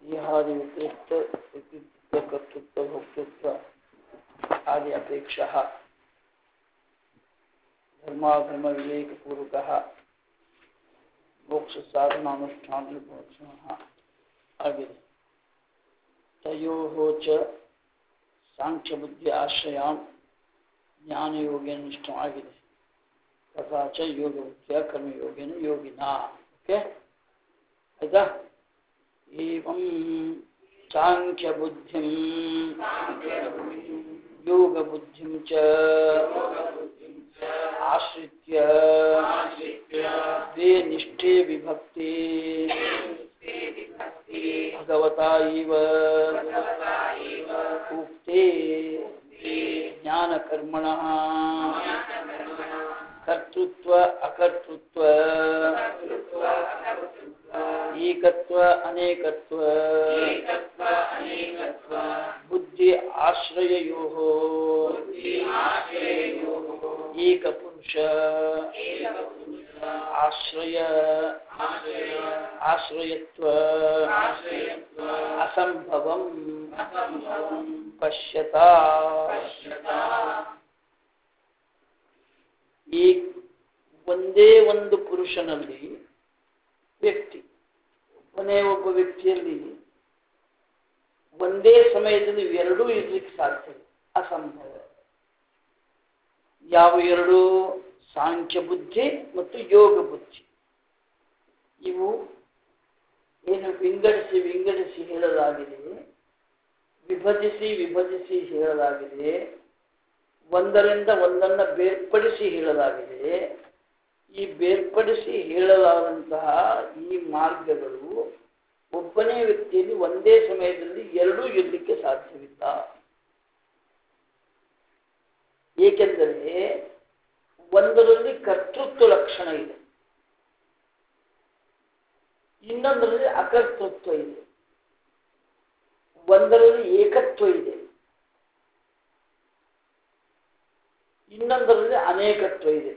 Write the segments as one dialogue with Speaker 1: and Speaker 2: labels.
Speaker 1: इहादि व्यतिरिक्त व्यक्तित्व कर्तृत्व भोक्तृत्व आदि अपेक्षः धर्माधर्म विवेक पूर्वकः मोक्ष साधनानुष्ठान आगे तयोः च सांख्य बुद्धि आश्रयां ज्ञान योगेन निष्ठम आगे तथा च योग बुद्धिया कर्म योगेन योगिना ओके आಯ್ತಾ एवं सांख्य बुद्धिं योग बुद्धिं च आश्रित्य वे निष्ठे विभक्ति भगवता इव उक्ते ज्ञान कर्मणः कर्तृत्व अकर्तृत्व एकत्व अनेकत्व बुद्धि आश्रययोः एक पुरुष आश्रय आश्रयत्व असंभवं पश्यता एक ಒಂದೇ ಒಂದು ಪುರುಷನಲ್ಲಿ ವ್ಯಕ್ತಿ ಒಬ್ಬನೇ ಒಬ್ಬ ವ್ಯಕ್ತಿಯಲ್ಲಿ ಒಂದೇ ಸಮಯದಲ್ಲಿ ಎರಡೂ ಇರಲಿಕ್ಕೆ ಸಾಧ್ಯವಿಲ್ಲ ಅಸಂಭವ ಯಾವ ಎರಡು ಸಾಂಖ್ಯ ಬುದ್ಧಿ ಮತ್ತು ಯೋಗ ಬುದ್ಧಿ ಇವು ಏನು ವಿಂಗಡಿಸಿ ಹೇಳಲಾಗಿದೆ ವಿಭಜಿಸಿ ಹೇಳಲಾಗಿದೆ ಒಂದರಿಂದ ಒಂದನ್ನು ಬೇರ್ಪಡಿಸಿ ಹೇಳಲಾಗಿದೆ ಈ ಬೇರ್ಪಡಿಸಿ ಹೇಳಲಾದಂತಹ ಈ ಮಾರ್ಗಗಳು ಒಬ್ಬನೇ ವ್ಯಕ್ತಿಯಲ್ಲಿ ಒಂದೇ ಸಮಯದಲ್ಲಿ ಎರಡೂ ಇರಲಿಕ್ಕೆ ಸಾಧ್ಯವಿಲ್ಲ ಏಕೆಂದರೆ ಒಂದರಲ್ಲಿ ಕರ್ತೃತ್ವ ಲಕ್ಷಣ ಇದೆ ಇನ್ನೊಂದರಲ್ಲಿ ಅಕರ್ತೃತ್ವ ಇದೆ ಒಂದರಲ್ಲಿ ಏಕತ್ವ ಇದೆ ಇನ್ನೊಂದರಲ್ಲಿ ಅನೇಕತ್ವ ಇದೆ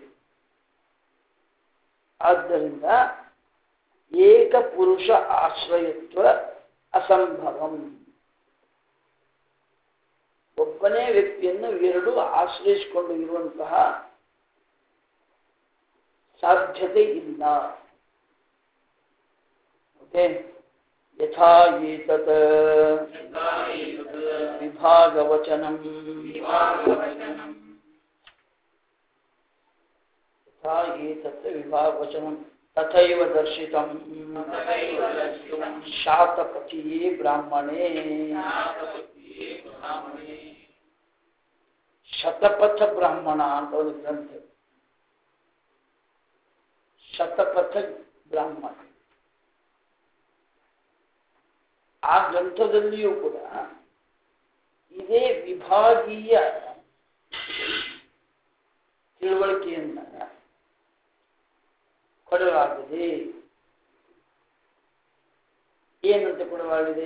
Speaker 1: ಆದ್ದರಿಂದ ಏಕ ಪುರುಷ ಆಶ್ರಯತ್ವ ಅಸಂಭವಂ ಒಬ್ಬನೇ ವ್ಯಕ್ತಿಯನ್ನು ಎರಡು ಆಶ್ರಯಿಸಿಕೊಂಡು ಇರುವಂತಹ ಸಾಧ್ಯತೆ ಇಲ್ಲ ಓಕೆ ಯಥಾ ಏತತ್ ವಿಭಾಗವಚನಂ यथा एतत् विभागवचनं तथैव दर्शितं शातपथिये ब्राह्मणे शतपथ ब्राह्मण ಅಂತ ಒಂದು ಗ್ರಂಥ ಶತಪಥ ಬ್ರಾಹ್ಮಣ ಆ ಗ್ರಂಥದಲ್ಲಿಯೂ ಕೂಡ ಇದೇ ವಿಭಾಗೀಯ ತಿಳುವಳಿಕೆಯನ್ನ ಕೊಡಲಾಗಿದೆ ಏನಂತ ಕೊಡಲಾಗಿದೆ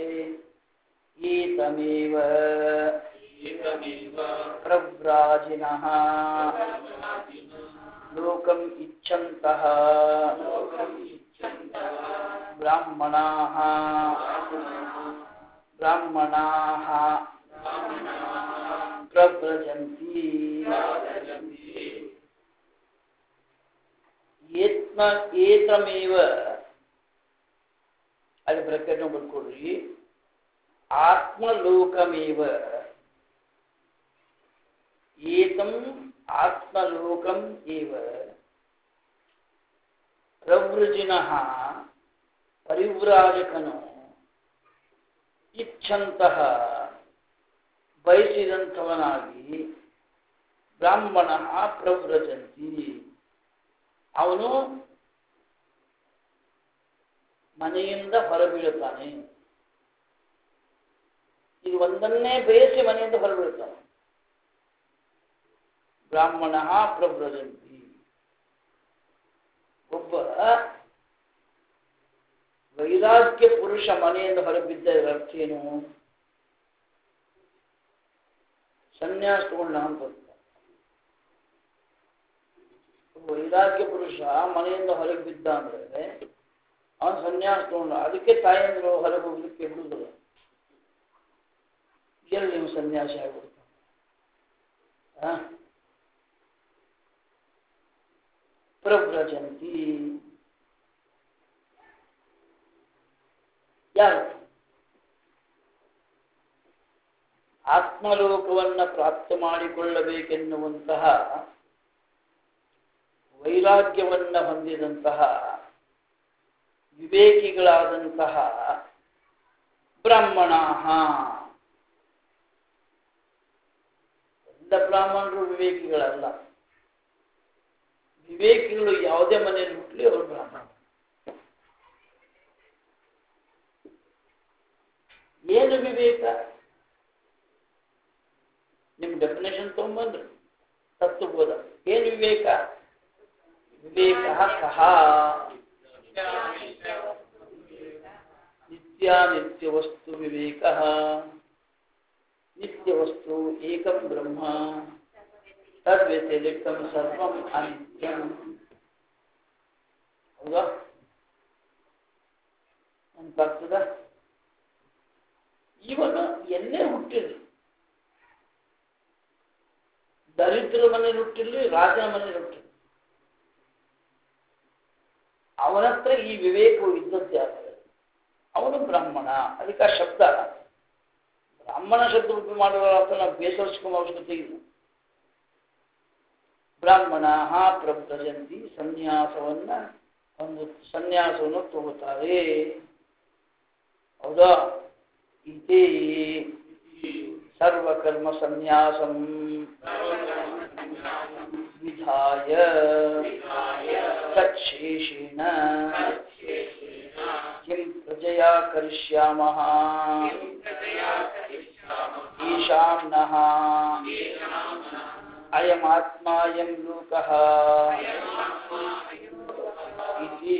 Speaker 1: ಏತಮೇವ ಪ್ರವ್ರಾಜಿನಃ ಲೋಕಂ ಇಚ್ಛಂತಃ ಬ್ರಾಹ್ಮಣಾಃ ಪ್ರವ್ರಜಂತಿ ಏತಮೇವ ಅಲ್ಲಿ ಬ್ರಾಕೆಟ್ ಬರ್ಕೊಡ್ರಿ ಆತ್ಮಲೋಕಮೇವ ಏತಂ ಆತ್ಮಲೋಕಂ ಏವ ಪ್ರವೃಜಿನಃ ಪರಿವ್ರಾಜಕನು ಇಚ್ಛಂತಹ ಬಯಸಿದಂಥವನಾಗಿ ಬ್ರಾಹ್ಮಣ ಪ್ರವ್ರಜಂತಿ ಅವನು ಮನೆಯಿಂದ ಹೊರಬೀಳುತ್ತಾನೆ ಇದು ಒಂದನ್ನೇ ಬಯಸಿ ಮನೆಯಿಂದ ಹೊರಬೀಳುತ್ತಾನೆ ಬ್ರಾಹ್ಮಣ ಪ್ರವ್ರಜಂತಿ ಒಬ್ಬ ವೈರಾಗ್ಯ ಪುರುಷ ಮನೆಯಿಂದ ಹೊರಬಿದ್ದ ಅರ್ಥ ಏನು ಸನ್ಯಾಸ ತಗೊಂಡ ಅಂತ ವೈರಾಗ್ಯ ಪುರುಷ ಮನೆಯಿಂದ ಹೊರಗೆ ಬಿದ್ದ ಅಂದ್ರೆ ಅವನು ಸನ್ಯಾಸ ತಗೊಂಡು ಅದಕ್ಕೆ ತಾಯಂದ್ರು ಹೊರಗೆ ಹೋಗ್ಲಿಕ್ಕೆ ಬಿಡುವುದಿಲ್ಲ. ಎಲ್ಲಿ ನೀವು ಸನ್ಯಾಸಿ ಆಗ್ಬಿಡ್ತಾನೆ. ಪ್ರವ್ರಜಂತಿ ಯಾರು ಆತ್ಮಲೋಕವನ್ನ ಪ್ರಾಪ್ತ ಮಾಡಿಕೊಳ್ಳಬೇಕೆನ್ನುವಂತಹ ವೈರಾಗ್ಯವನ್ನ ಹೊಂದಿದಂತಹ ವಿವೇಕಿಗಳಾದಂತಹ ಬ್ರಾಹ್ಮಣ. ಎಲ್ಲ ಬ್ರಾಹ್ಮಣರು ವಿವೇಕಿಗಳಲ್ಲ. ವಿವೇಕಿಗಳು ಯಾವುದೇ ಮನೆಯಲ್ಲಿ ಹುಟ್ಟಲಿ ಅವರು ಬ್ರಾಹ್ಮಣ. ಏನು ವಿವೇಕ? ನಿಮ್ ಡೆಫಿನೇಷನ್ ತಗೊಂಡ್ಬಂದ್ರಿ ತತ್ವಬೋಧ. ಏನು ವಿವೇಕ? ವಿವೇಕ ಕಹ ನಿತ್ಯ ವಸ್ತು ವಿವೇಕ. ನಿತ್ಯ ವಸ್ತು ಏಕಂ ಬ್ರಹ್ಮ ತದ್ವ್ಯತಿರಿಕ್ತಂ ಸರ್ವಂ ಅನಿತ್ಯಂ. ಹೌದಾ? ನೆನಪಾಗ್ತದ? ಇವನು ಎಲ್ಲೇ ಹುಟ್ಟಿರ್ಲಿ, ದರಿದ್ರ ಮನೇಲಿ ಹುಟ್ಟಿರ್ಲಿ, ರಾಜನ ಮನೇಲಿ ಹುಟ್ಟಿರ್ಲಿ, ಅವನತ್ರ ಈ ವಿವೇಕವು ಇದ್ದದ್ದೇ ಆಗ್ತದೆ. ಅವನು ಬ್ರಾಹ್ಮಣ. ಅದಕ್ಕೆ ಆ ಶಬ್ದ ಬ್ರಾಹ್ಮಣ ಶಬ್ದ ಉಪಯೋಗ ಮಾಡುವ ಅಂತ ನಾವು ಬೇಸರಿಸ್ಕೊಂಡ ಅವಶ್ಯಕತೆ ಇಲ್ಲ. ಬ್ರಾಹ್ಮಣ ಪ್ರವ್ರಜಂತಿ ಸನ್ಯಾಸವನ್ನು ತಗೋತಾರೆ. ಹೌದಾ? ಇದೇ ಸರ್ವಕರ್ಮ ಸನ್ಯಾಸಂ ವಿಧಾಯ ತಚ್ಛೇಷೇಣ ಕಿಂ ಪ್ರಜಯಾ ಕರಿಷ್ಯಾಮಃ ಈಶಾಂ ನಃ ಅಯಮಾತ್ಮಾಯಂ ಲೋಕಃ ಇತಿ.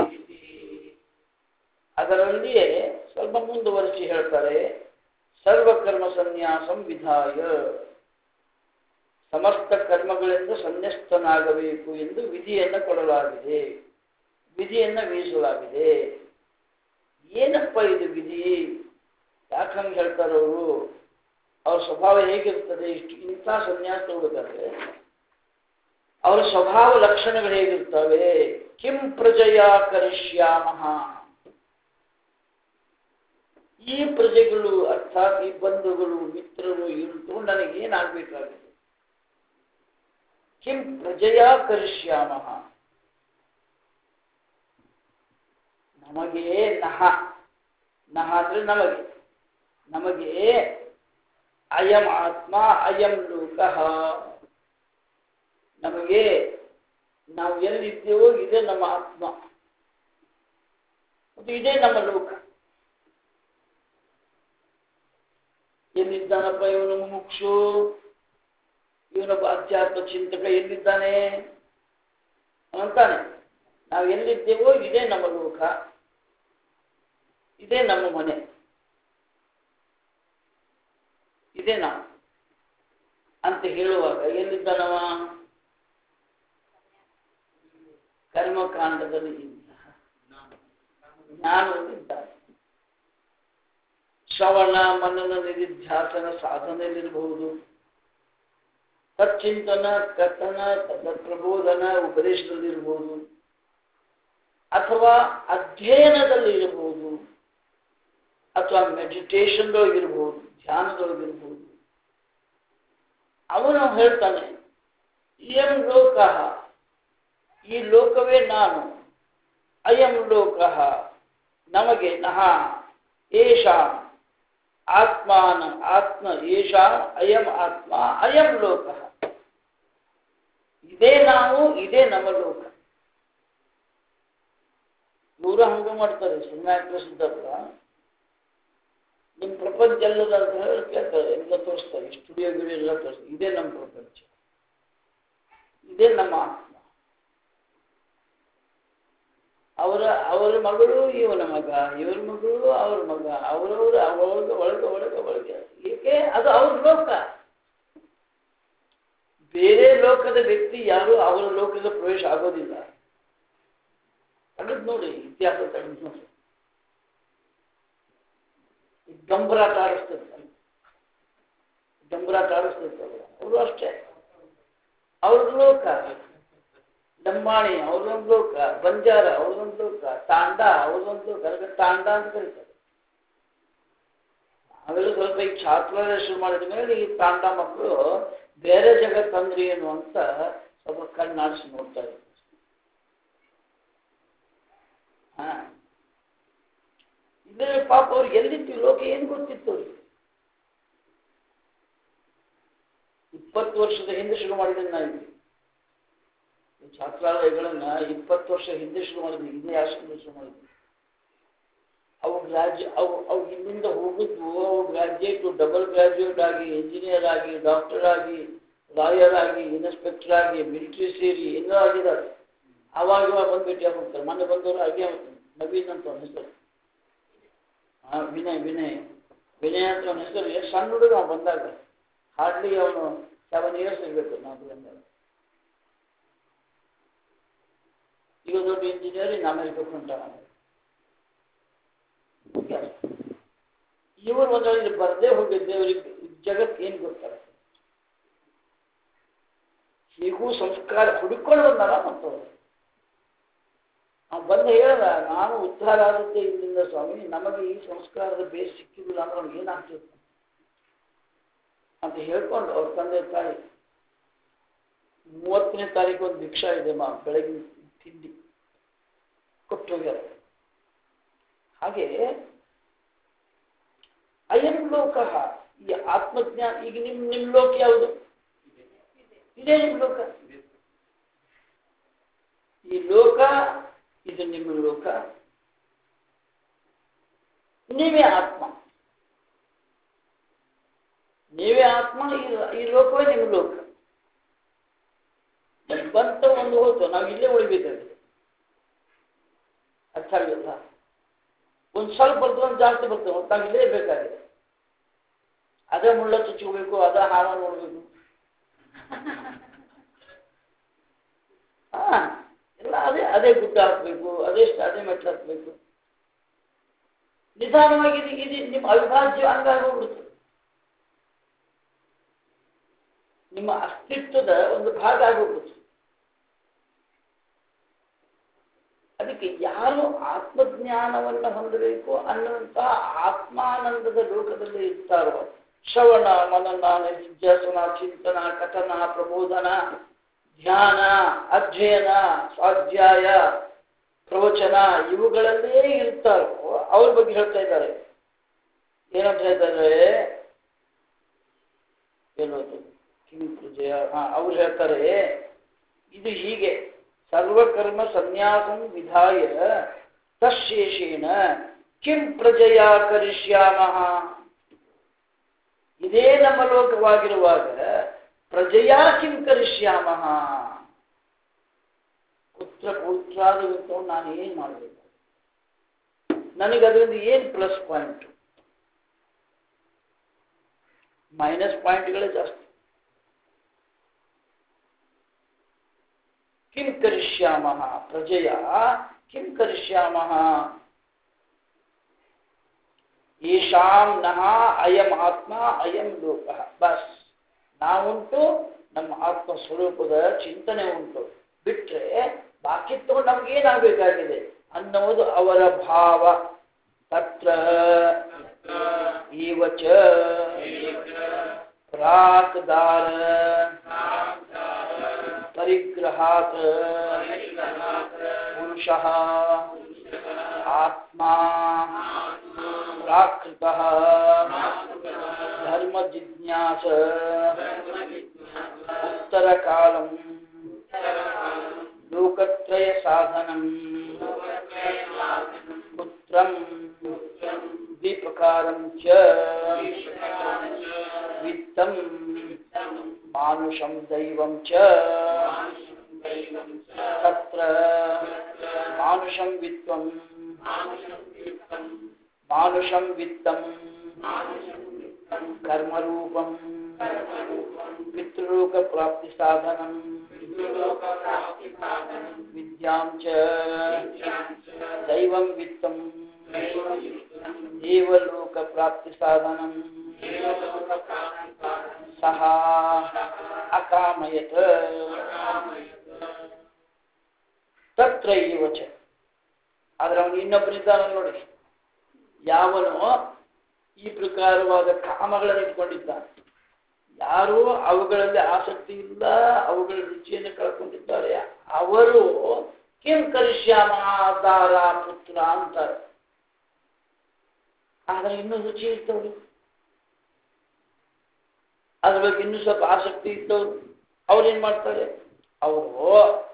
Speaker 1: ಅದರಲ್ಲಿಯೇ ಸ್ವಲ್ಪ ಮುಂದುವರಿಸಿ ಹೇಳ್ತಾರೆ, ಸರ್ವಕರ್ಮ ಸನ್ಯಾಸಂ ವಿಧಾಯ, ಸಮಸ್ತ ಕರ್ಮಗಳಿಂದ ಸನ್ಯಸ್ತನಾಗಬೇಕು ಎಂದು ವಿಧಿಯನ್ನು ಕೊಡಲಾಗಿದೆ, ವಿಧಿಯನ್ನು ವಹಿಸಲಾಗಿದೆ. ಏನಪ್ಪ ಇದು ವಿಧಿ? ಯಾಕಂಗೆ ಹೇಳ್ತಾರವರು? ಅವ್ರ ಸ್ವಭಾವ ಹೇಗಿರ್ತದೆ? ಇಂಥ ಸನ್ಯಾಸ ತಗೊಳ್ಬೇಕಾದ್ರೆ ಅವರ ಸ್ವಭಾವ ಲಕ್ಷಣಗಳು ಹೇಗಿರ್ತವೆ? ಕಿಂ ಪ್ರಜೆಯ ಕರಿಷ್ಯಾಮಃ, ಈ ಪ್ರಜೆಗಳು ಅರ್ಥಾತ್ ಈ ಬಂಧುಗಳು ಮಿತ್ರರು ಇವರು ನನಗೇನಾಗಬೇಕಾಗಿದೆ? ಕಿಂ ಪ್ರಜೆಯ ಕರಿಷ್ಯಾಮಃ, ನಮಗೆ ನಹ ಅಂದ್ರೆ ನಮಗೆ ಅಯಂ ಆತ್ಮ ಅಯಂ ಲೋಕಃ, ನಮಗೆ ನಾವು ಎಲ್ಲಿದ್ದೇವೋ ಇದೇ ನಮ್ಮ ಆತ್ಮ ಮತ್ತು ಇದೇ ನಮ್ಮ ಲೋಕ. ಎಲ್ಲಿದ್ದಾನಪ್ಪ ಇವನು ಮುಮುಕ್ಷು, ಇವನೊಬ್ಬ ಅಧ್ಯಾತ್ಮ ಚಿಂತಕ ಎಲ್ಲಿದ್ದಾನೆ ಅಂತಾನೆ. ನಾವು ಎಲ್ಲಿದ್ದೇವೋ ಇದೇ ನಮ್ಮ ಲೋಕ, ಇದೇ ನಮ್ಮ ಮನೆ, ಇದೇ ನಾವು ಅಂತ ಹೇಳುವಾಗ ಎಲ್ಲಿದ್ದಾನವ? ಕರ್ಮಕಾಂಡದಲ್ಲಿ ಜ್ಞಾನದಲ್ಲಿದ್ದಾನೆ. ಶ್ರವಣ ಮನನ ನಿಧಿಧ್ಯಾಸನ ಸಾಧನೆಯಲ್ಲಿರಬಹುದು, ತಚ್ಚಿಂತನ ಕಥನ ಪ್ರಬೋಧನ ಉಪದೇಶದಲ್ಲಿರಬಹುದು, ಅಥವಾ ಅಧ್ಯಯನದಲ್ಲಿ ಇರಬಹುದು, ಅಥವಾ ಮೆಡಿಟೇಷನ್ದೊಳಗಿರ್ಬೋದು, ಧ್ಯಾನದೊಳಗಿರ್ಬೋದು. ಅವನು ಹೇಳ್ತಾನೆ ಇಯಂ ಲೋಕ, ಈ ಲೋಕವೇ ನಾನು, ಅಯಂ ಲೋಕ ನಮಗೆ, ನಹ ಏಷ ಆತ್ಮ ಏಷ ಅಯಂ ಆತ್ಮ ಅಯಂ ಲೋಕ, ಇದೇ ನಾವು, ಇದೇ ನಮ್ಮ ಲೋಕ. ಇವರು ಹಂಗ ಮಾಡ್ತಾರೆ. ಸಿನಿಮಾ ಸಿದ್ಧಪುರ ನಿಮ್ಮ ಪ್ರಪಂಚ ಎಲ್ಲದ ಅಂತ ಹೇಳಿ ಕೇಳ್ತಾರೆ, ಎಲ್ಲ ತೋರಿಸ್ತಾರೆ, ಸ್ಟುಡಿಯೋ ಗಿಡಿಯೋ ಎಲ್ಲ ತೋರಿಸ್ತಾರೆ. ಇದೇ ನಮ್ಮ ಪ್ರಪಂಚ, ಇದೇ ನಮ್ಮ ಆತ್ಮ. ಅವರ ಮಗಳು ಇವನ ಮಗ, ಇವರ ಮಗಳು ಅವ್ರ ಮಗ, ಅವರವರು ಒಳಗೆ ಏಕೆ? ಅದು ಅವ್ರ ಲೋಕ. ಬೇರೆ ಲೋಕದ ವ್ಯಕ್ತಿ ಯಾರು ಅವರ ಲೋಕದ ಪ್ರವೇಶ ಆಗೋದಿಲ್ಲ. ತೆಗೆದು ನೋಡಿ, ಇತಿಹಾಸ ತೆಗೆದು ನೋಡಿ. ಗಂಭರಾಟ ಆಡಿಸ್ತಿರ್ತಾರೆ, ಗಂಭರಾಟ ಆಡಿಸ್ತಿರ್ತಾರೆ. ಅವರು ಅಷ್ಟೇ, ಅವ್ರ ಲೋಕ. ಲಂಬಾಣಿ ಅವ್ರದೊಂದು ಲೋಕ, ಬಂಜಾರ ಅವ್ರದೊಂದು ಲೋಕ, ತಾಂಡ ಅವ್ರದೊಂದು ಲೋಕ. ಅದಕ್ಕೆ ತಾಂಡ ಅಂತ ಕರೀತಾರೆ. ನಾವೆಲ್ಲ ಸ್ವಲ್ಪ ಈ ಛಾತ್ರ ಶುರು ಮಾಡಿದ ಮೇಲೆ ಈ ತಾಂಡ ಮಕ್ಕಳು ಬೇರೆ ಜಗತ್ತಂದ್ರಿ ಏನು ಅಂತ ಸ್ವಲ್ಪ ಕಣ್ಣಾಡಿಸಿ ನೋಡ್ತಾ ಇದ್ದಾರೆ. ಇದ್ರೆ ಪಾಪ ಅವ್ರಿಗೆ ಎಲ್ಲಿತ್ತು ಲೋಕ ಏನು ಗೊತ್ತಿತ್ತು ಅವ್ರಿಗೆ? 20 ವರ್ಷದ ಹಿಂದೆ ಶುರು ಮಾಡಿದ್ದೀನಿ ನಾನು ಈ ಛಾತ್ರಾಲಯಗಳನ್ನ. 20 ವರ್ಷ ಹಿಂದೆ ಶುರು ಮಾಡಿದ್ವಿ, ಇದೇ ಆಶ್ರಮದಲ್ಲಿ ಶುರು ಮಾಡಿದ್ವಿ. ಅವು ಇಲ್ಲಿಂದ ಹೋಗಿದ್ವು. ಅವು ಗ್ರಾಜ್ಯುಯೇಟು, ಡಬಲ್ ಗ್ರಾಜ್ಯುಯೇಟ್ ಆಗಿ, ಇಂಜಿನಿಯರ್ ಆಗಿ, ಡಾಕ್ಟರ್ ಆಗಿ, ಲಾಯರ್ ಆಗಿ, ಇನ್ಸ್ಪೆಕ್ಟರ್ ಆಗಿ, ಮಿಲಿಟರಿ ಸೇರಿ ಏನೋ ಆಗಿದ್ದಾರೆ. ಆವಾಗ ಬಂದು ಹೋಗ್ತಾರೆ. ಮೊನ್ನೆ ಬಂದವರು ಹಾಗೆ ನವೀನ್ ಅಂತ ಅವನ ಹೆಸರು. ವಿನಯ್ ಅಂತ ಅವನ ಹೆಸರು. ಎಷ್ಟು ಸಣ್ಣ ಹುಡುಗ ನಾವು ಬಂದಾಗ, ಹಾರ್ಡ್ಲಿ ಅವನು 7 years ಇರಬೇಕು ನಾವು ಬಂದಾಗ. ಈಗ ದೊಡ್ಡ ಇಂಜಿನಿಯರ್ ಇನ್ನು ಅಮೆರಿಕಕ್ಕೆ ಹೊಂಟಾನ. ಇವರು ಒಂದೊಂದು ಬರದೇ ಹೋಗಿದ್ದೆ. ಅವ್ರಿಗೆ ಜಗತ್ತು ಏನು ಗೊತ್ತಾಗುತ್ತೆ? ಹೀಗೂ ಸಂಸ್ಕಾರ ಹುಡುಕೊಂಡು ಬಂದಾರ. ಮತ್ತವರು ನಾವು ಬಂದು ಹೇಳಲ್ಲ, ನಾನು ಉದ್ಧಾರ ಆಗುತ್ತೆ ಇಲ್ಲಿಂದ ಸ್ವಾಮಿ, ನಮಗೆ ಈ ಸಂಸ್ಕಾರದ ಬೇಸ್ ಸಿಕ್ಕಿದಿಲ್ಲ ಅಂದ್ರೆ ಅವ್ನಿಗೆ ಏನಾಗ್ತಿತ್ತು ಅಂತ ಹೇಳ್ಕೊಂಡು ಅವ್ರ ತಂದೆ ತಾಯಿ 30ನೇ ತಾರೀಕು ಒಂದು ಭಿಕ್ಷಾ ಇದೆ ಬೆಳಗಿನ ತಿಂಡಿ ಕೊಟ್ಟು ಹೋಗ್ಯಾರ. ಹಾಗೆ ಅಯಂ ಲೋಕ, ಈ ಆತ್ಮಜ್ಞಾನ. ಈಗ ನಿಮ್ಮ ಲೋಕ ಯಾವುದು? ಇದೇ ನಿಮ್ಮ ಲೋಕ. ಈ ಲೋಕ ಇದು ನಿಮ್ಮ ಲೋಕ. ನೀವೇ ಆತ್ಮ, ನೀವೇ ಆತ್ಮ. ಈ ಲೋಕವೇ ನಿಮ್ಮ ಲೋಕ. ಬಂತ ಒಂದು ಹೋಯ್ತು, ನಾವು ಇಲ್ಲೇ ಉಳಿಬೇಕಾಗಿದೆ. ಅರ್ಥ ಆಗಿಲ್ಲ? ಒಂದು ಸ್ವಲ್ಪ ಬರ್ತದೆ, ಜಾಸ್ತಿ ಬರ್ತದೆ, ನಾವು ಇಲ್ಲೇ ಬೇಕಾಗಿದೆ. ಅದೇ ಮುಳ್ಳ ಚುಚ್ಚಬೇಕು, ಅದೇ ಹಾವ ನೋಡ್ಬೇಕು. ಎಲ್ಲ ಅದೇ ಗುಡ್ಡ ಹಾಕ್ಬೇಕು, ಅದೇ ಮೆಟ್ಲು ಹಾಕ್ಬೇಕು. ನಿಧಾನವಾಗಿ ಇದು ನಿಮ್ಮ ಅವಿಭಾಜ್ಯ ಅಂಗ ಆಗೋಗ್ಬಿಡುತ್ತೆ. ನಿಮ್ಮ ಅಸ್ತಿತ್ವದ ಒಂದು ಭಾಗ ಆಗೋಗ್ಬಿಡುತ್ತೆ. ಅದಕ್ಕೆ ಯಾರು ಆತ್ಮಜ್ಞಾನವನ್ನು ಹೊಂದಬೇಕು ಅನ್ನುವಂತಹ ಆತ್ಮಾನಂದದ ಲೋಕದಲ್ಲಿ ಇರ್ತಾರೋ, ಶ್ರವಣ, ಮನನ, ನಿಧ್ಯಾಸನ, ಚಿಂತನ, ಕಥನ, ಪ್ರಬೋಧನ, ಧ್ಯಾನ, ಅಧ್ಯಯನ, ಸ್ವಾಧ್ಯಾಯ, ಪ್ರವಚನ ಇವುಗಳಲ್ಲೇ ಇರ್ತಾರೋ ಅವ್ರ ಬಗ್ಗೆ ಹೇಳ್ತಾ ಇದ್ದಾರೆ. ಏನಂತ ಹೇಳ್ತಾರೆ? ಹೇಳೋದು ಕಿವಿ ಪ್ರಜಯ. ಅವ್ರು ಹೇಳ್ತಾರೆ, ಇದು ಹೀಗೆ ಸರ್ವಕರ್ಮ ಸನ್ಯಾಸಂ ವಿಧಾಯ ತಶೇಷೇಣ ಕಿಂ ಪ್ರಜೆಯ ಕರಿಷ್ಯಾಮಃ. ಇದೇ ನಮ್ಮ ಲೋಕವಾಗಿರುವಾಗ ಪ್ರಜೆಯ ಕಿಂ ಕರಿಷ್ಯಾಮಃ, ಪುತ್ರ ಪೌತ್ರಾದಿಗಳು ನಾನು ಏನ್ ಮಾಡಬೇಕು? ನನಗೆ ಅದರಿಂದ ಏನು ಪ್ಲಸ್ ಪಾಯಿಂಟ್? ಮೈನಸ್ ಪಾಯಿಂಟ್ಗಳೇ ಜಾಸ್ತಿ. ಕಿಂ ಕರಿಷ್ಯಾಮಃ ಪ್ರಜೆಯ ಕಿಂ ಕರಿಷ್ಯಾಮಃ ಯೇಷಾಂ ನಃ ಅಯಂ ಆತ್ಮ ಅಯಂ ಲೋಕ. ಬಸ್ ನಾವುಂಟು, ನಮ್ಮ ಆತ್ಮ ಸ್ವರೂಪದ ಚಿಂತನೆ ಉಂಟು. ಬಿಟ್ರೆ ಬಾಕಿ ತಗೊಂಡು ನಮ್ಗೇನಾಗಬೇಕಾಗಿದೆ ಅನ್ನುವುದು ಅವರ ಭಾವ. ತತ್ರ ಈವಚ ಪ್ರಾಕ್ದಾರ ಪರಿಗ್ರಹಾತ್ ಪುರುಷಃ ಆತ್ಮಾ ಪ್ರಾಕೃತಃ ಧರ್ಮ ಜಿಜ್ಞಾಸ ಉತ್ತರ ಕಾಲಂ ಲೋಕತ್ರಯ ಸಾಧನಂ ಪುತ್ರಂ ದ್ವಿಪ್ರಕಾರಂ ಚ ವಿತ್ತಂ ಮಾನುಷಂ ದೈವಂ ಚ ತತ್ರ ಮಾನುಷಂ ವಿತ್ತಂ ಮಾನುಷಂ ವಿತ್ತಂ ಕರ್ಮರೂಪಂ ಪಿತೃಲೋಕ ಪ್ರಾಪ್ತಿ ಸಾಧನಂ ವಿದ್ಯಾರ್ಥಂ ವಿದ್ಯಾಂಚ ದೈವಂ ವಿತ್ತಂ ದೇವಲೋಕ ಪ್ರಾಪ್ತಿ ಸಾಧನಂ ಸಹ ಅಕಾಮಯತ ತತ್ರ ಇವಚ. ಆದ್ರೆ ಅವನು ಇನ್ನೊಬ್ಬನಿದ್ದಾನ ನೋಡಿ, ಯಾವನು ಈ ಪ್ರಕಾರವಾದ ಕಾಮಗಳನ್ನು ಇಟ್ಕೊಂಡಿದ್ದಾನೆ, ಯಾರು ಅವುಗಳಲ್ಲಿ ಆಸಕ್ತಿ ಇಲ್ಲ, ಅವುಗಳ ರುಚಿಯನ್ನು ಕಳ್ಕೊಂಡಿದ್ದಾರೆ, ಅವರು ಕಿಂ ಕರಿಷ್ಯಾಮ ದಾರ ಪುತ್ರ ಅಂತಾರೆ. ಆದ್ರೆ ಇನ್ನೂ ರುಚಿ ಇರ್ತವ್ರು, ಅದ್ರ ಬಗ್ಗೆ ಇನ್ನೂ ಸ್ವಲ್ಪ ಆಸಕ್ತಿ ಇದ್ದವ್ರು ಅವ್ರೇನ್ ಮಾಡ್ತಾರೆ, ಅವರು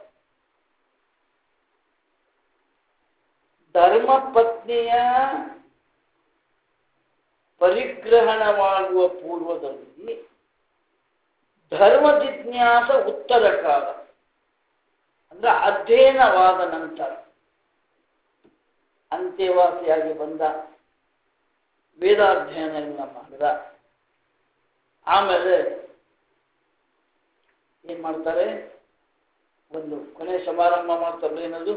Speaker 1: ಧರ್ಮ ಪತ್ನಿಯ ಪರಿಗ್ರಹಣವಾಗುವ ಪೂರ್ವದಲ್ಲಿ ಧರ್ಮ ಜಿಜ್ಞಾಸ ಉತ್ತರ ಕಾಲ ಅಂದ್ರೆ ಅಧ್ಯಯನವಾದ ನಂತರ ಅಂತ್ಯವಾಸಿಯಾಗಿ ಬಂದ, ವೇದಾಧ್ಯಯನ ಎಲ್ಲ ಮಾಡಿದ, ಆಮೇಲೆ ಏನ್ ಮಾಡ್ತಾರೆ, ಒಂದು ಕೊನೆ ಸಮಾರಂಭ ಮಾಡ್ತಾರೆ. ಏನದು?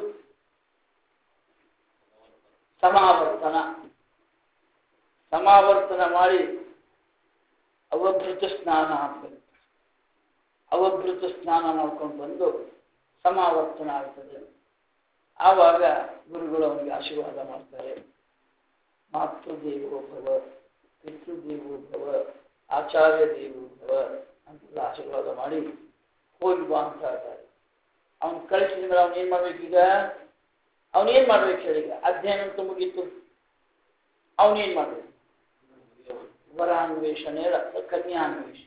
Speaker 1: ಸಮಾವರ್ತನ. ಸಮಾವರ್ತನ ಮಾಡಿ ಅವಭೃತ ಸ್ನಾನ ಆಗ್ತದೆ. ಅವಭೃತ ಸ್ನಾನ ಮಾಡ್ಕೊಂಡು ಬಂದು ಸಮಾವರ್ತನ ಆಗ್ತದೆ. ಆವಾಗ ಗುರುಗಳು ಅವನಿಗೆ ಆಶೀರ್ವಾದ ಮಾಡ್ತಾರೆ. ಮಾತೃದೇವೋಭವ, ಪಿತೃದೇವೋಭವ, ಆಚಾರ್ಯ ದೇವೋಭವ ಅಂತೆಲ್ಲ ಆಶೀರ್ವಾದ ಮಾಡಿ ಹೋಗಿ ಬಾ ಅಂತ ಹೇಳ್ತಾರೆ. ಅವನು ಕಳಿಸಿದ ಮೇಲೆ ಅವನೇನ್ ಮಾಡ್ಬೇಕೀಗ? ಅವನೇನ್ ಮಾಡ್ಬೇಕು ಹೇಳೀಗ? ಅಧ್ಯಯನ ಅಂತ ಮುಗೀತು, ಅವನೇನ್ ಮಾಡ್ಬೇಕು? ವರಾನ್ವೇಷಣೆ, ಕನ್ಯಾನ್ವೇಷಣೆ.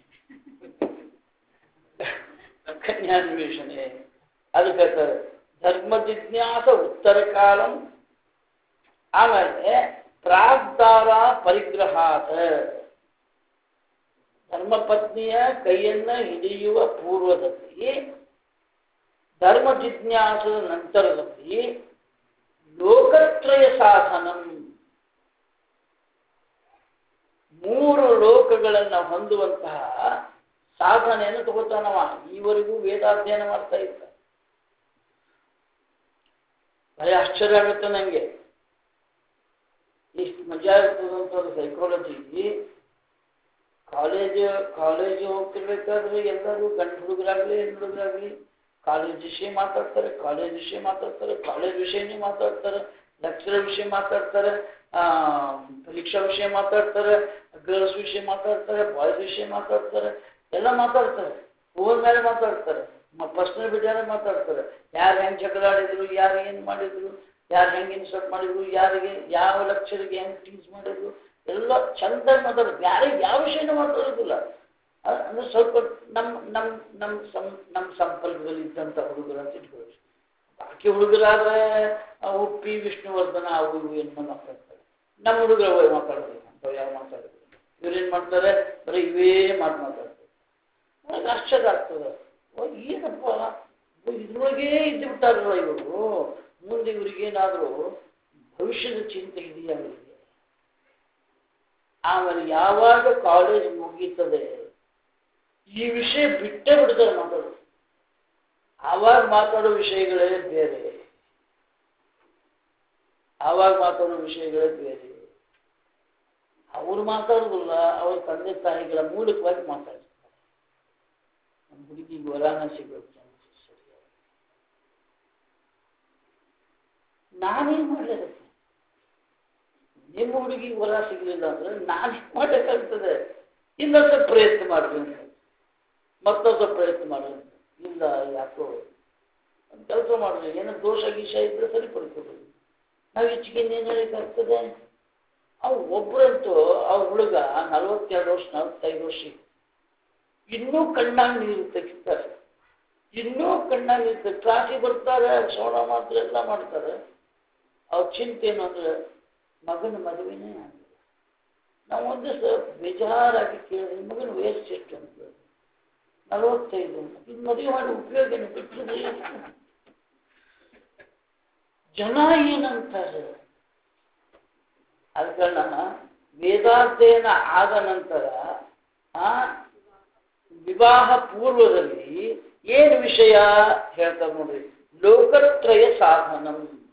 Speaker 1: ಕನ್ಯಾನ್ವೇಷಣೆ ಅದಕ್ಕೆ ಧರ್ಮ ಜಿಜ್ಞಾಸ ಉತ್ತರ ಕಾಲಂ, ಆಮೇಲೆ ಪ್ರಾಗ್ದಾರ ಪರಿಗ್ರಹಾತ, ಧರ್ಮಪತ್ನಿಯ ಕೈಯನ್ನ ಹಿಡಿಯುವ ಪೂರ್ವದಲ್ಲಿ, ಧರ್ಮ ಜಿಜ್ಞಾಸದ ನಂತರದಲ್ಲಿ ಲೋಕತ್ರಯ ಸಾಧನಂ, ಮೂರು ಲೋಕಗಳನ್ನು ಹೊಂದುವಂತಹ ಸಾಧನೆಯನ್ನು ತಗೋತಾನವ. ಈವರೆಗೂ ವೇದಾಧ್ಯಯನ ಮಾಡ್ತಾ ಇದ್ದ. ಭಯ ಆಶ್ಚರ್ಯ ಆಗುತ್ತೆ ನನಗೆ, ಇಷ್ಟು ಮಜಾ ಇರ್ತದಂಥದ್ದು ಸೈಕಾಲಜಿ. ಕಾಲೇಜ್ ಹೋಗ್ತಿರ್ಬೇಕಾದ್ರೆ ಎಲ್ಲರೂ ಗಂಡು ಹುಡುಗರಾಗ್ಲಿ ಹೆಣ್ಣು ಹುಡುಗರಾಗ್ಲಿ ಕಾಲೇಜ್ ವಿಷಯ ಮಾತಾಡ್ತಾರೆ, ಕಾಲೇಜ್ ವಿಷಯ ಮಾತಾಡ್ತಾರೆ, ಕಾಲೇಜ್ ವಿಷಯನೇ ಮಾತಾಡ್ತಾರೆ, ಲೆಕ್ಚರರ್ ವಿಷಯ ಮಾತಾಡ್ತಾರೆ, ಪರೀಕ್ಷಾ ವಿಷಯ ಮಾತಾಡ್ತಾರೆ, ಗರ್ಲ್ಸ್ ವಿಷಯ ಮಾತಾಡ್ತಾರೆ, ಬಾಯ್ಸ್ ವಿಷಯ ಮಾತಾಡ್ತಾರೆ, ಎಲ್ಲ ಮಾತಾಡ್ತಾರೆ. ಫೋನ್ ಮೇಲೆ ಮಾತಾಡ್ತಾರೆ, ಪರ್ಸನಲ್ ವಿಚಾರ ಮಾತಾಡ್ತಾರೆ. ಯಾರು ಹೆಂಗೆ ಜಗಳ ಆಡಿದ್ರು, ಯಾರು ಏನು ಮಾಡಿದ್ರು, ಯಾರು ಹೆಂಗೆ ಇನ್ಸಲ್ಟ್ ಮಾಡಿದ್ರು, ಯಾರಿಗೆ ಯಾವ ಲೆಕ್ಚರ್ಗೆ ಹೆಂಗೆ ಟೀಸ್ ಮಾಡಿದ್ರು, ಎಲ್ಲ ಚಂದ ಮಾತಾಡೋದು. ಯಾರಿಗೆ ಯಾವ ವಿಷಯನೂ ಮಾತಾಡೋದಿಲ್ಲ. ಅಂದ್ರೆ ಸ್ವಲ್ಪ ನಮ್ಮ ಸಂಪರ್ಕದಲ್ಲಿ ಇದ್ದಂಥ ಹುಡುಗರು ಅಂತ ಇಟ್ಕೊಳ್ಳಿ. ಬಾಕಿ ಹುಡುಗರಾದ್ರೆ ಉಪ್ಪಿ ವಿಷ್ಣುವರ್ಧನ ಅವು ಇವು ಏನು ಮಾತಾಡ್ತಾರೆ. ನಮ್ಮ ಹುಡುಗರು ಮಾತಾಡೋದಿಲ್ಲ, ಅಂಥವು ಯಾವ ಮಾತಾಡೋದಿಲ್ಲ. ಇವ್ರೇನು ಮಾಡ್ತಾರೆ, ಬರೀ ಇವೇ ಮಾತಾಡ್ತಾರೆ. ನನಗೆ ಆಶ್ಚರ್ಯ ಆಗ್ತದೆ, ಏನಪ್ಪ ಇದ್ರೊಳಗೇ ಇದ್ದು ಬಿಟ್ಟಾರಲ್ಲ ಇವರು, ಮುಂದೆ ಇವ್ರಿಗೇನಾದರೂ ಭವಿಷ್ಯದ ಚಿಂತೆ ಇದೆಯಾ ಅವರಿಗೆ? ಆಮೇಲೆ ಯಾವಾಗ ಕಾಲೇಜ್ ಮುಗೀತದೆ ಈ ವಿಷಯ ಬಿಟ್ಟೇ ಬಿಡ್ತಾರೆ ಮಾತಾಡೋದು. ಆವಾಗ ಮಾತಾಡೋ ವಿಷಯಗಳೇ ಬೇರೆ, ಆವಾಗ ಮಾತಾಡೋ ವಿಷಯಗಳೇ ಬೇರೆ. ಅವ್ರು ಮಾತಾಡೋದಿಲ್ಲ, ಅವ್ರ ತಂದೆ ತಾಯಿಗಳ ಮೂಲಕವಾಗಿ ಮಾತಾಡ್ತಾರೆ. ನಮ್ಮ ಹುಡುಗಿಗೆ ವರಾನ ಸಿಗಬೇಕು, ನಾನೇನ್ ಮಾಡಲಿಕ್ಕೆ? ನಿಮ್ಮ ಹುಡುಗಿಗೆ ವರ ಸಿಗಲಿಲ್ಲ ಅಂದ್ರೆ ನಾನೇನ್ ಮಾಡಬೇಕಾಗ್ತದೆ? ಇನ್ನೊಂದು ಸ್ವಲ್ಪ ಪ್ರಯತ್ನ ಮಾಡ್ಬೇಕು, ಮತ್ತೊಂದು ಸ್ವಲ್ಪ ಪ್ರಯತ್ನ ಮಾಡ್ಬೇಕು. ಇಲ್ಲ ಯಾಕೋ ಒಂದು ಕೆಲಸ ಮಾಡ್ಬೇಕು, ಏನೋ ದೋಷ ಗೀಷ ಇದ್ರೆ ಸರಿಪಡಿಸ್ಕೋಬೇಕು. ನಾವು ಈಚೆಗಿಂದ ಏನು ಹೇಳಬೇಕಾಗ್ತದೆ? ಅವ್ರು ಒಬ್ಬರಂತೂ ಅವ್ರ ಹುಡುಗ 42 ವರ್ಷ 45 ವರ್ಷ ಇನ್ನೂ ಕಣ್ಣಾಗಿ ನೀರು ತೆಗಿತಾರೆ, ಇನ್ನೂ ಕಣ್ಣಾಗಿ ನೀರು ಕ್ಲಾಸಿಗೆ ಬರ್ತಾರೆ, ಶ್ರವಣ ಮಾತ್ರ ಎಲ್ಲ ಮಾಡ್ತಾರೆ. ಅವ್ರ ಚಿಂತೆ ಏನು ಅಂದ್ರೆ ಮಗನ ಮದುವೆನೇ ಆಗಿಲ್ಲ. ನಾವು ಒಂದು ದಿವಸ ಬೇಜಾರಾಗಿ ಕೇಳಿದ್ರೆ ಮಗನ ವಯಸ್ಸು ಎಷ್ಟು ಅಂತ, 45. ಇದು ಮದುವೆ ಮಾಡಿ ಉಪಯೋಗ ಏನು? ಬಿಟ್ಟರೆ ಜನ ಏನಂತಾರೆ? ಅದ ಕಾರಣ ವೇದಾಧ್ಯಯನ ಆದ ನಂತರ ವಿವಾಹ ಪೂರ್ವದಲ್ಲಿ ಏನು ವಿಷಯ ಹೇಳ್ತಾರೆ ನೋಡ್ರಿ, ಲೋಕತ್ರಯ ಸಾಧನಂ.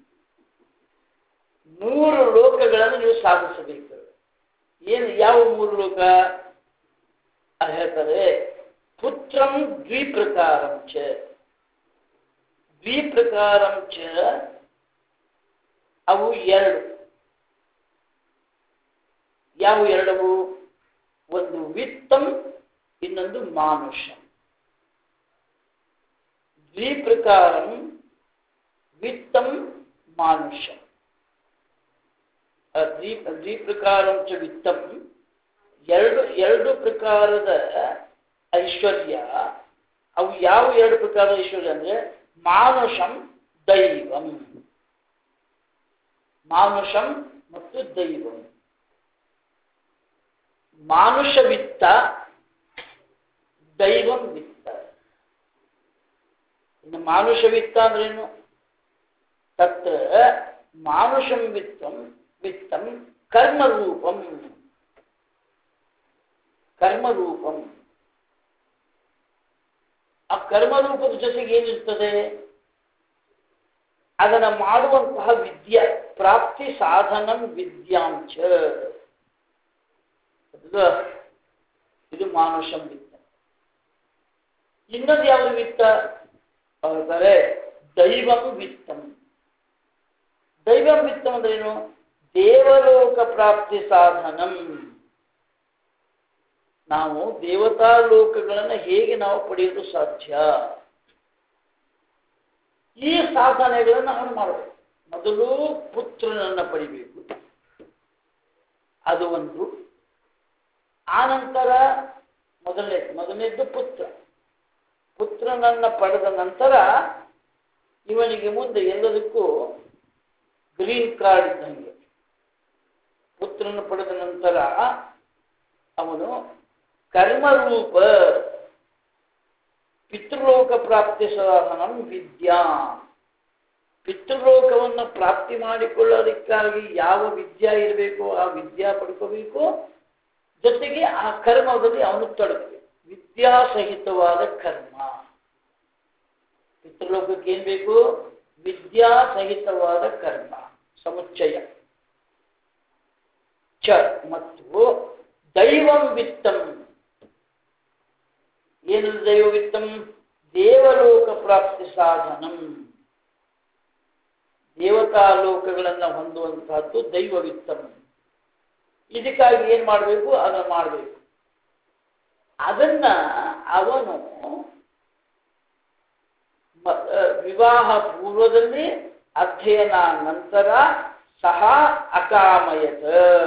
Speaker 1: 3 ಲೋಕಗಳನ್ನು ನೀವು ಸಾಧಿಸಬೇಕು. ಏನು ಯಾವ 3 ಲೋಕ ಹೇಳ್ತಾರೆ? ಪುತ್ರಂ ದ್ವಿಪ್ರಕಾರಂ ಚ. ದ್ವಿಪ್ರಕಾರಂ ಚ ಅವು 2. ಯಾವ 2? ಒಂದು ವಿತ್ತಂ, ಇನ್ನೊಂದು ಮಾನುಷಂ. ದ್ವಿಪ್ರಕಾರಂ ವಿತ್ತಂ ಮಾನುಷಂ. ದ್ವಿಪ್ರಕಾರಂ ಚ ವಿತ್ತಂ, ಎರಡು ಪ್ರಕಾರದ ಐಶ್ವರ್ಯ. ಅವು ಯಾವ 2 ಪ್ರಕಾರದ ಐಶ್ವರ್ಯ ಅಂದ್ರೆ ಮಾನುಷಂ ದೈವಂ. ಮಾನುಷಂ ಮತ್ತು ದೈವಂ. ಮಾನುಷ ವಿತ್ತ, ದೈವಂ ವಿತ್ತ. ಇನ್ನು ಮಾನುಷ ವಿತ್ತ ಅಂದ್ರೇನು? ತತ್ರ ಮಾನುಷಂ ವಿತ್ತಂ ಕರ್ಮರೂಪಂ. ಕರ್ಮರೂಪಂ. ಆ ಕರ್ಮರೂಪದ ಜೊತೆಗೆ ಏನಿರ್ತದೆ? ಅದನ್ನು ಮಾಡುವಂತಹ ವಿದ್ಯೆ, ಪ್ರಾಪ್ತಿ ಸಾಧನಂ ವಿದ್ಯಾಂಚ. ಇದು ಮಾನುಷಂ ವಿತ್ತ. ಇನ್ನೊಂದು ಯಾವುದು ವಿತ್ತ ಅಂದರೆ ದೈವಂ ವಿತ್ತಂ. ದೈವಂ ವಿತ್ತಂ ಅಂದ್ರೆ ಏನು? ದೇವಲೋಕ ಪ್ರಾಪ್ತಿ ಸಾಧನಂ. ನಾವು ದೇವತಾ ಲೋಕಗಳನ್ನು ಹೇಗೆ ನಾವು ಪಡೆಯಲು ಸಾಧ್ಯ? ಈ ಸಾಧನೆಗಳನ್ನು ನಾವು ಮಾಡಬೇಕು. ಮೊದಲು ಪುತ್ರನನ್ನು ಪಡಿಬೇಕು, ಅದು ಒಂದು. ಆನಂತರ ಮೊದಲನೇದ್ದು ಪುತ್ರನನ್ನು ಪಡೆದ ನಂತರ ಇವನಿಗೆ ಮುಂದೆ ಎಲ್ಲದಕ್ಕೂ ಗ್ರೀನ್ ಕಾರ್ಡ್ ಇದ್ದಂಗೆ. ಪುತ್ರನ ಪಡೆದ ನಂತರ ಅವನು ಕರ್ಮರೂಪ ಪಿತೃಲೋಕ ಪ್ರಾಪ್ತಿ ಸಾಧನಂ ವಿದ್ಯಾ. ಪಿತೃಲೋಕವನ್ನು ಪ್ರಾಪ್ತಿ ಮಾಡಿಕೊಳ್ಳೋದಕ್ಕಾಗಿ ಯಾವ ವಿದ್ಯಾ ಇರಬೇಕು ಆ ವಿದ್ಯಾ ಪಡ್ಕೋಬೇಕು. ಜೊತೆಗೆ ಆ ಕರ್ಮದಲ್ಲಿ ಅವನು ತೊಡಗಬೇಕು. ವಿದ್ಯಾಸಹಿತವಾದ ಕರ್ಮ. ಪಿತೃಲೋಕಕ್ಕೆ ಏನ್ ಬೇಕು? ವಿದ್ಯಾಸಹಿತವಾದ ಕರ್ಮ ಸಮುಚ್ಚಯ ಚ. ಮತ್ತು ದೈವಂ ವಿತ್ತಂ. ಏನು ದೈವ ವಿತ್ತಂ? ದೇವಲೋಕ ಪ್ರಾಪ್ತಿ ಸಾಧನಂ. ದೇವತಾ ಲೋಕಗಳನ್ನು ಹೊಂದುವಂತಹದ್ದು ದೈವ ವಿತ್ತಂ. ಇದಕ್ಕಾಗಿ ಏನ್ ಮಾಡಬೇಕು? ಅದನ್ನು ಮಾಡಬೇಕು. ಅದನ್ನ ಅವನು ವಿವಾಹ ಪೂರ್ವದಲ್ಲಿ ಅಧ್ಯಯನ ನಂತರ ಸಹ ಅಕಾಮಯತ.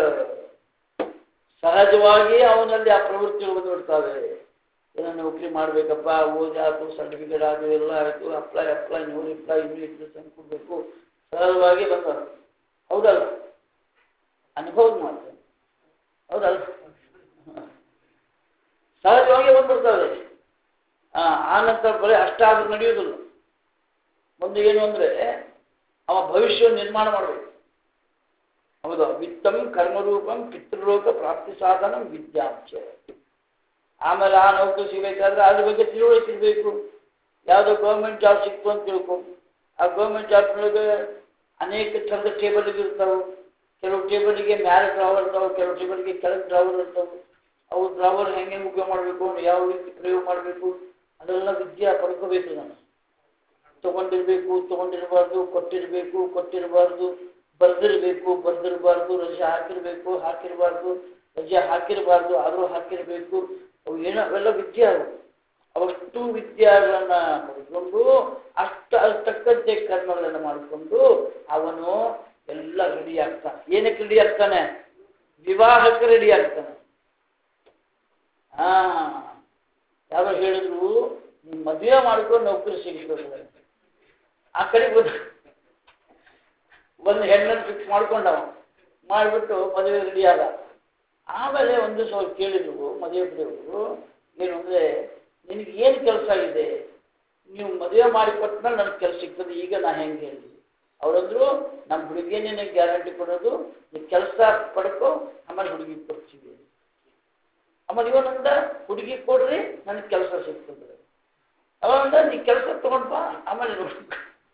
Speaker 1: ಸಹಜವಾಗಿ ಅವನಲ್ಲಿ ಆ ಪ್ರವೃತ್ತಿಗಳು ಬಂದುಬಿಡ್ತಾವೆ. ಏನೋ ನೌಕರಿ ಮಾಡ್ಬೇಕಪ್ಪ, ಓದಾಯ್ತು, ಸರ್ಟಿಫಿಕೇಟ್ ಆಯ್ತು, ಎಲ್ಲ ಆಯ್ತು, ಅಪ್ಲೈ ನೋ ರಿಪ್ಲೈ, ಇನ್ನೂ ಇಟ್ಟು ತಂದು ಕೊಡ್ಬೇಕು. ಸಹಜವಾಗಿ ಬಂದವರು. ಹೌದಲ್ಲ? ಅನುಭವ ಮಾಡ್ತಾರೆ. ಹೌದಲ್ಲ? ಸಹಜವಾಗಿ ಬಂದ್ಬಿಡ್ತಾವೆ. ಆ ನಂತರ ಬರೀ ಅಷ್ಟಾದ್ರೂ ನಡೆಯುವುದಿಲ್ಲ. ಒಂದು ಏನು ಅಂದ್ರೆ ಅವ ಭವಿಷ್ಯವನ್ನು ನಿರ್ಮಾಣ ಮಾಡಬೇಕು. ಹೌದಾ? ವಿತ್ತಂ ಕರ್ಮರೂಪಂ ಪಿತೃಲೋಕ ಪ್ರಾಪ್ತಿ ಸಾಧನಂ ವಿದ್ಯಾಂಚ. ಆಮೇಲೆ ಆ ನೌಕರಿ ಸಿಗಬೇಕಾದ್ರೆ ಅದ್ರ ಬಗ್ಗೆ ತಿಳುವಳಿಕೆ ಇರಬೇಕು. ಯಾವುದೋ ಗೌರ್ಮೆಂಟ್ ಜಾಬ್ ಸಿಕ್ತು ಅಂತ ತಿಳ್ಕೊ. ಆ ಗೌರ್ಮೆಂಟ್ ಜಾಬ್ನೊಳಗೆ ಅನೇಕ ಥರದ ಟೇಬಲ್ ಇರ್ತಾವೆ. ಕೆಲವು ಟೇಬಲ್ಗೆ ಮ್ಯಾಲೆ ಡ್ರಾವರ್ ಇರ್ತಾವೆ, ಕೆಲವು ಟೇಬಲ್ಗೆ ಕೆಳಗೆ ಡ್ರಾವರ್ ಇರ್ತಾವೆ. ಅವು ಡ್ರಾವರ್ ಹೆಂಗೆ ಉಪಯೋಗ ಮಾಡಬೇಕು, ಯಾವ ರೀತಿ ಪ್ರಯೋಗ ಮಾಡಬೇಕು, ಅದೆಲ್ಲ ವಿದ್ಯೆ ಪಡ್ಕೋಬೇಕು. ನಾನು ತಗೊಂಡಿರಬಾರ್ದು, ಕೊಟ್ಟಿರಬಾರ್ದು, ಬರ್ದಿರಬಾರ್ದು, ರಜೆ ಹಾಕಿರಬಾರ್ದು, ರಜೆ ಹಾಕಿರಬಾರ್ದು, ಆದರೂ ಹಾಕಿರಬೇಕು. ಅವು ಏನೋ ಅವೆಲ್ಲ ವಿದ್ಯೆ. ಅವಷ್ಟು ವಿದ್ಯೆಗಳನ್ನ ಪಡ್ಕೊಂಡು ತಕ್ಕಂತೆ ಕರ್ಮಗಳನ್ನು ಮಾಡಿಕೊಂಡು ಅವನು ಎಲ್ಲ ರೆಡಿ ಆಗ್ತಾನೆ. ಏನಕ್ಕೆ ರೆಡಿ ಆಗ್ತಾನೆ? ವಿವಾಹಕ್ಕೆ ರೆಡಿ ಆಗ್ತಾನೆ. ಯಾರೋ ಹೇಳಿದ್ರು, ನೀವು ಮದುವೆ ಮಾಡ್ಕೊಂಡು ನೌಕರಿ ಸಿಗಬೇಕು. ಆ ಕಡೆ ಒಂದು ಹೆಣ್ಣನ್ನು ಫಿಕ್ಸ್ ಮಾಡ್ಕೊಂಡವ, ಮಾಡಿಬಿಟ್ಟು ಮದುವೆ ರೆಡಿ ಆದ. ಆಮೇಲೆ ಒಂದು ಸ್ವಲ್ಪ ಕೇಳಿದ್ರು ಮದುವೆ ಬಿಡೋರು, ಏನು ಅಂದರೆ ನಿನಗೆ ಏನು ಕೆಲಸ ಇದೆ, ನೀವು ಮದುವೆ ಮಾಡಿಕೊಟ್ಮೇಲೆ ನನಗೆ ಕೆಲಸ ಸಿಗ್ತದೆ, ಈಗ ನಾ ಹೆಂಗೆ ಹೇಳಿ. ಅವರಂದ್ರು, ನಮ್ಮ ಹುಡುಗಿಯೇ ನಿನಗೆ ಗ್ಯಾರಂಟಿ ಕೊಡೋದು, ನೀವು ಕೆಲಸ ಪಡ್ಕೊ, ಆಮೇಲೆ ಹುಡುಗಿ ಕೊಡ್ತೀವಿ. ಆಮೇಲೆ ಇವನಂದ, ಹುಡುಗಿ ಕೊಡ್ರಿ, ನನಗೆ ಕೆಲಸ ಸಿಗ್ತದೆ. ಅವಾಗ ನೀ ಕೆಲಸ ತಗೊಂಡ್ಬ ಆಮೇಲೆ ನೋಡ್ಬೇಕು.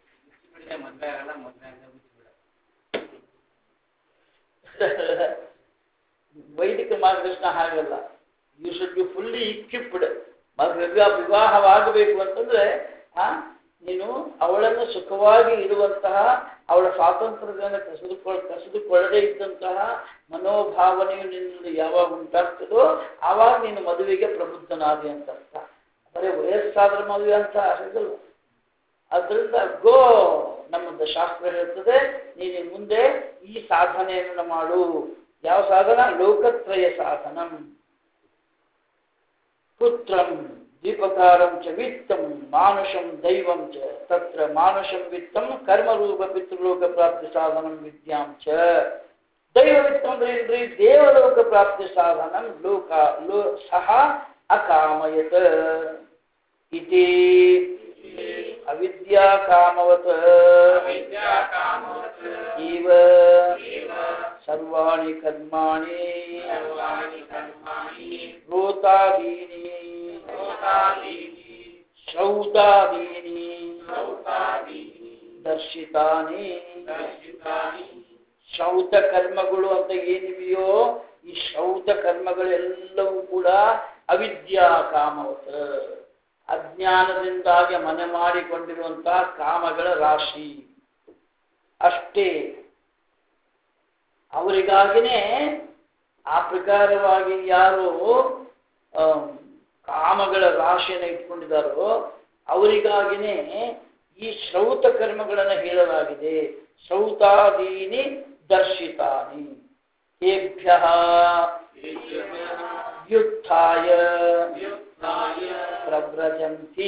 Speaker 1: ವೈದಿಕ ಮಾರ್ಗದರ್ಶನ ಹಾಗಲ್ಲ. You should be fully equipped. ವಿವಾಹವಾಗಬೇಕು ಅಂತಂದ್ರೆ ನೀನು ಅವಳನ್ನು ಸುಖವಾಗಿ ಇರುವಂತಹ, ಅವಳ ಸ್ವಾತಂತ್ರ್ಯವನ್ನು ಕಸಿದುಕೊಳ್ಳದೇ ಇದ್ದಂತಹ ಮನೋಭಾವನೆಯು ನಿನ್ನಲ್ಲಿ ಯಾವಾಗ ಉಂಟಾಗ್ತದೋ ಆವಾಗ ನೀನು ಮದುವೆಗೆ ಪ್ರಬುದ್ಧನಾದಿ ಅಂತ ಅರ್ಥ. ಬರೀ ವಯಸ್ಸಾದ್ರ ಮದುವೆ ಅಂತ ಅರ್ಥಲ್ಲ. ಅದರಿಂದ ಗೋ, ನಮ್ಮದು ಶಾಸ್ತ್ರ ಹೇಳ್ತದೆ, ನೀನು ಮುಂದೆ ಈ ಸಾಧನೆಯನ್ನು ಮಾಡು. ಯಾವ ಸಾಧನ? ಲೋಕತ್ರಯ ಸಾಧನಂ. ಪುತ್ರಂ ದೀಪಕಾರಂ ಚ ವಿತ್ತಂ ಮಾನುಷಂ ದೈವಂ ಚ ತತ್ರ ಮಾನುಷಂ ವಿತ್ತಂ ಕರ್ಮರೂಪ ಪಿತೃಲೋಕ ಪ್ರಾಪ್ತಿ ಸಾಧನಂ ವಿದ್ಯಾಂ ಚ. ದೈವ ವಿತ್ತ ಅಂದ್ರೆ ಏನ್ರಿ? ದೇವಲೋಕ ಪ್ರಾಪ್ತಿ ಸಾಧನಂ ಲೋಕ ಸಹ ಅಕಾಮಯತ ಇತಿ ಅವಿದ್ಯಾ ಕಾಮವತ ಇವ ಸರ್ವಾಣಿ ಕರ್ಮಾಣಿ ರೋತಾದೀನಿ ಶ್ರೌತಾದೀನಿ ದರ್ಶಿತಾನಿ. ಶ್ರೌತ ಕರ್ಮಗಳು ಅಂತ ಏನಿವೆಯೋ ಈ ಶ್ರೌತ ಕರ್ಮಗಳೆಲ್ಲವೂ ಕೂಡ ಅವಿದ್ಯಾ ಕಾಮವತ, ಅಜ್ಞಾನದಿಂದಾಗಿ ಮನೆ ಮಾಡಿಕೊಂಡಿರುವಂತಹ ಕಾಮಗಳ ರಾಶಿ ಅಷ್ಟೇ. ಅವರಿಗಾಗಿನೇ ಆ ಪ್ರಕಾರವಾಗಿ ಯಾರು ಕಾಮಗಳ ರಾಶಿಯನ್ನು ಇಟ್ಕೊಂಡಿದ್ದಾರೋ ಅವರಿಗಾಗಿನೇ ಈ ಶ್ರೌತ ಕರ್ಮಗಳನ್ನು ಹೇಳಲಾಗಿದೆ. ಶ್ರೌತಾದೀನಿ ದರ್ಶಿತಾನಿ ತೇಭ್ಯಃ ವ್ಯುತ್ಥಾಯ ಪ್ರವ್ರಜಂತಿ.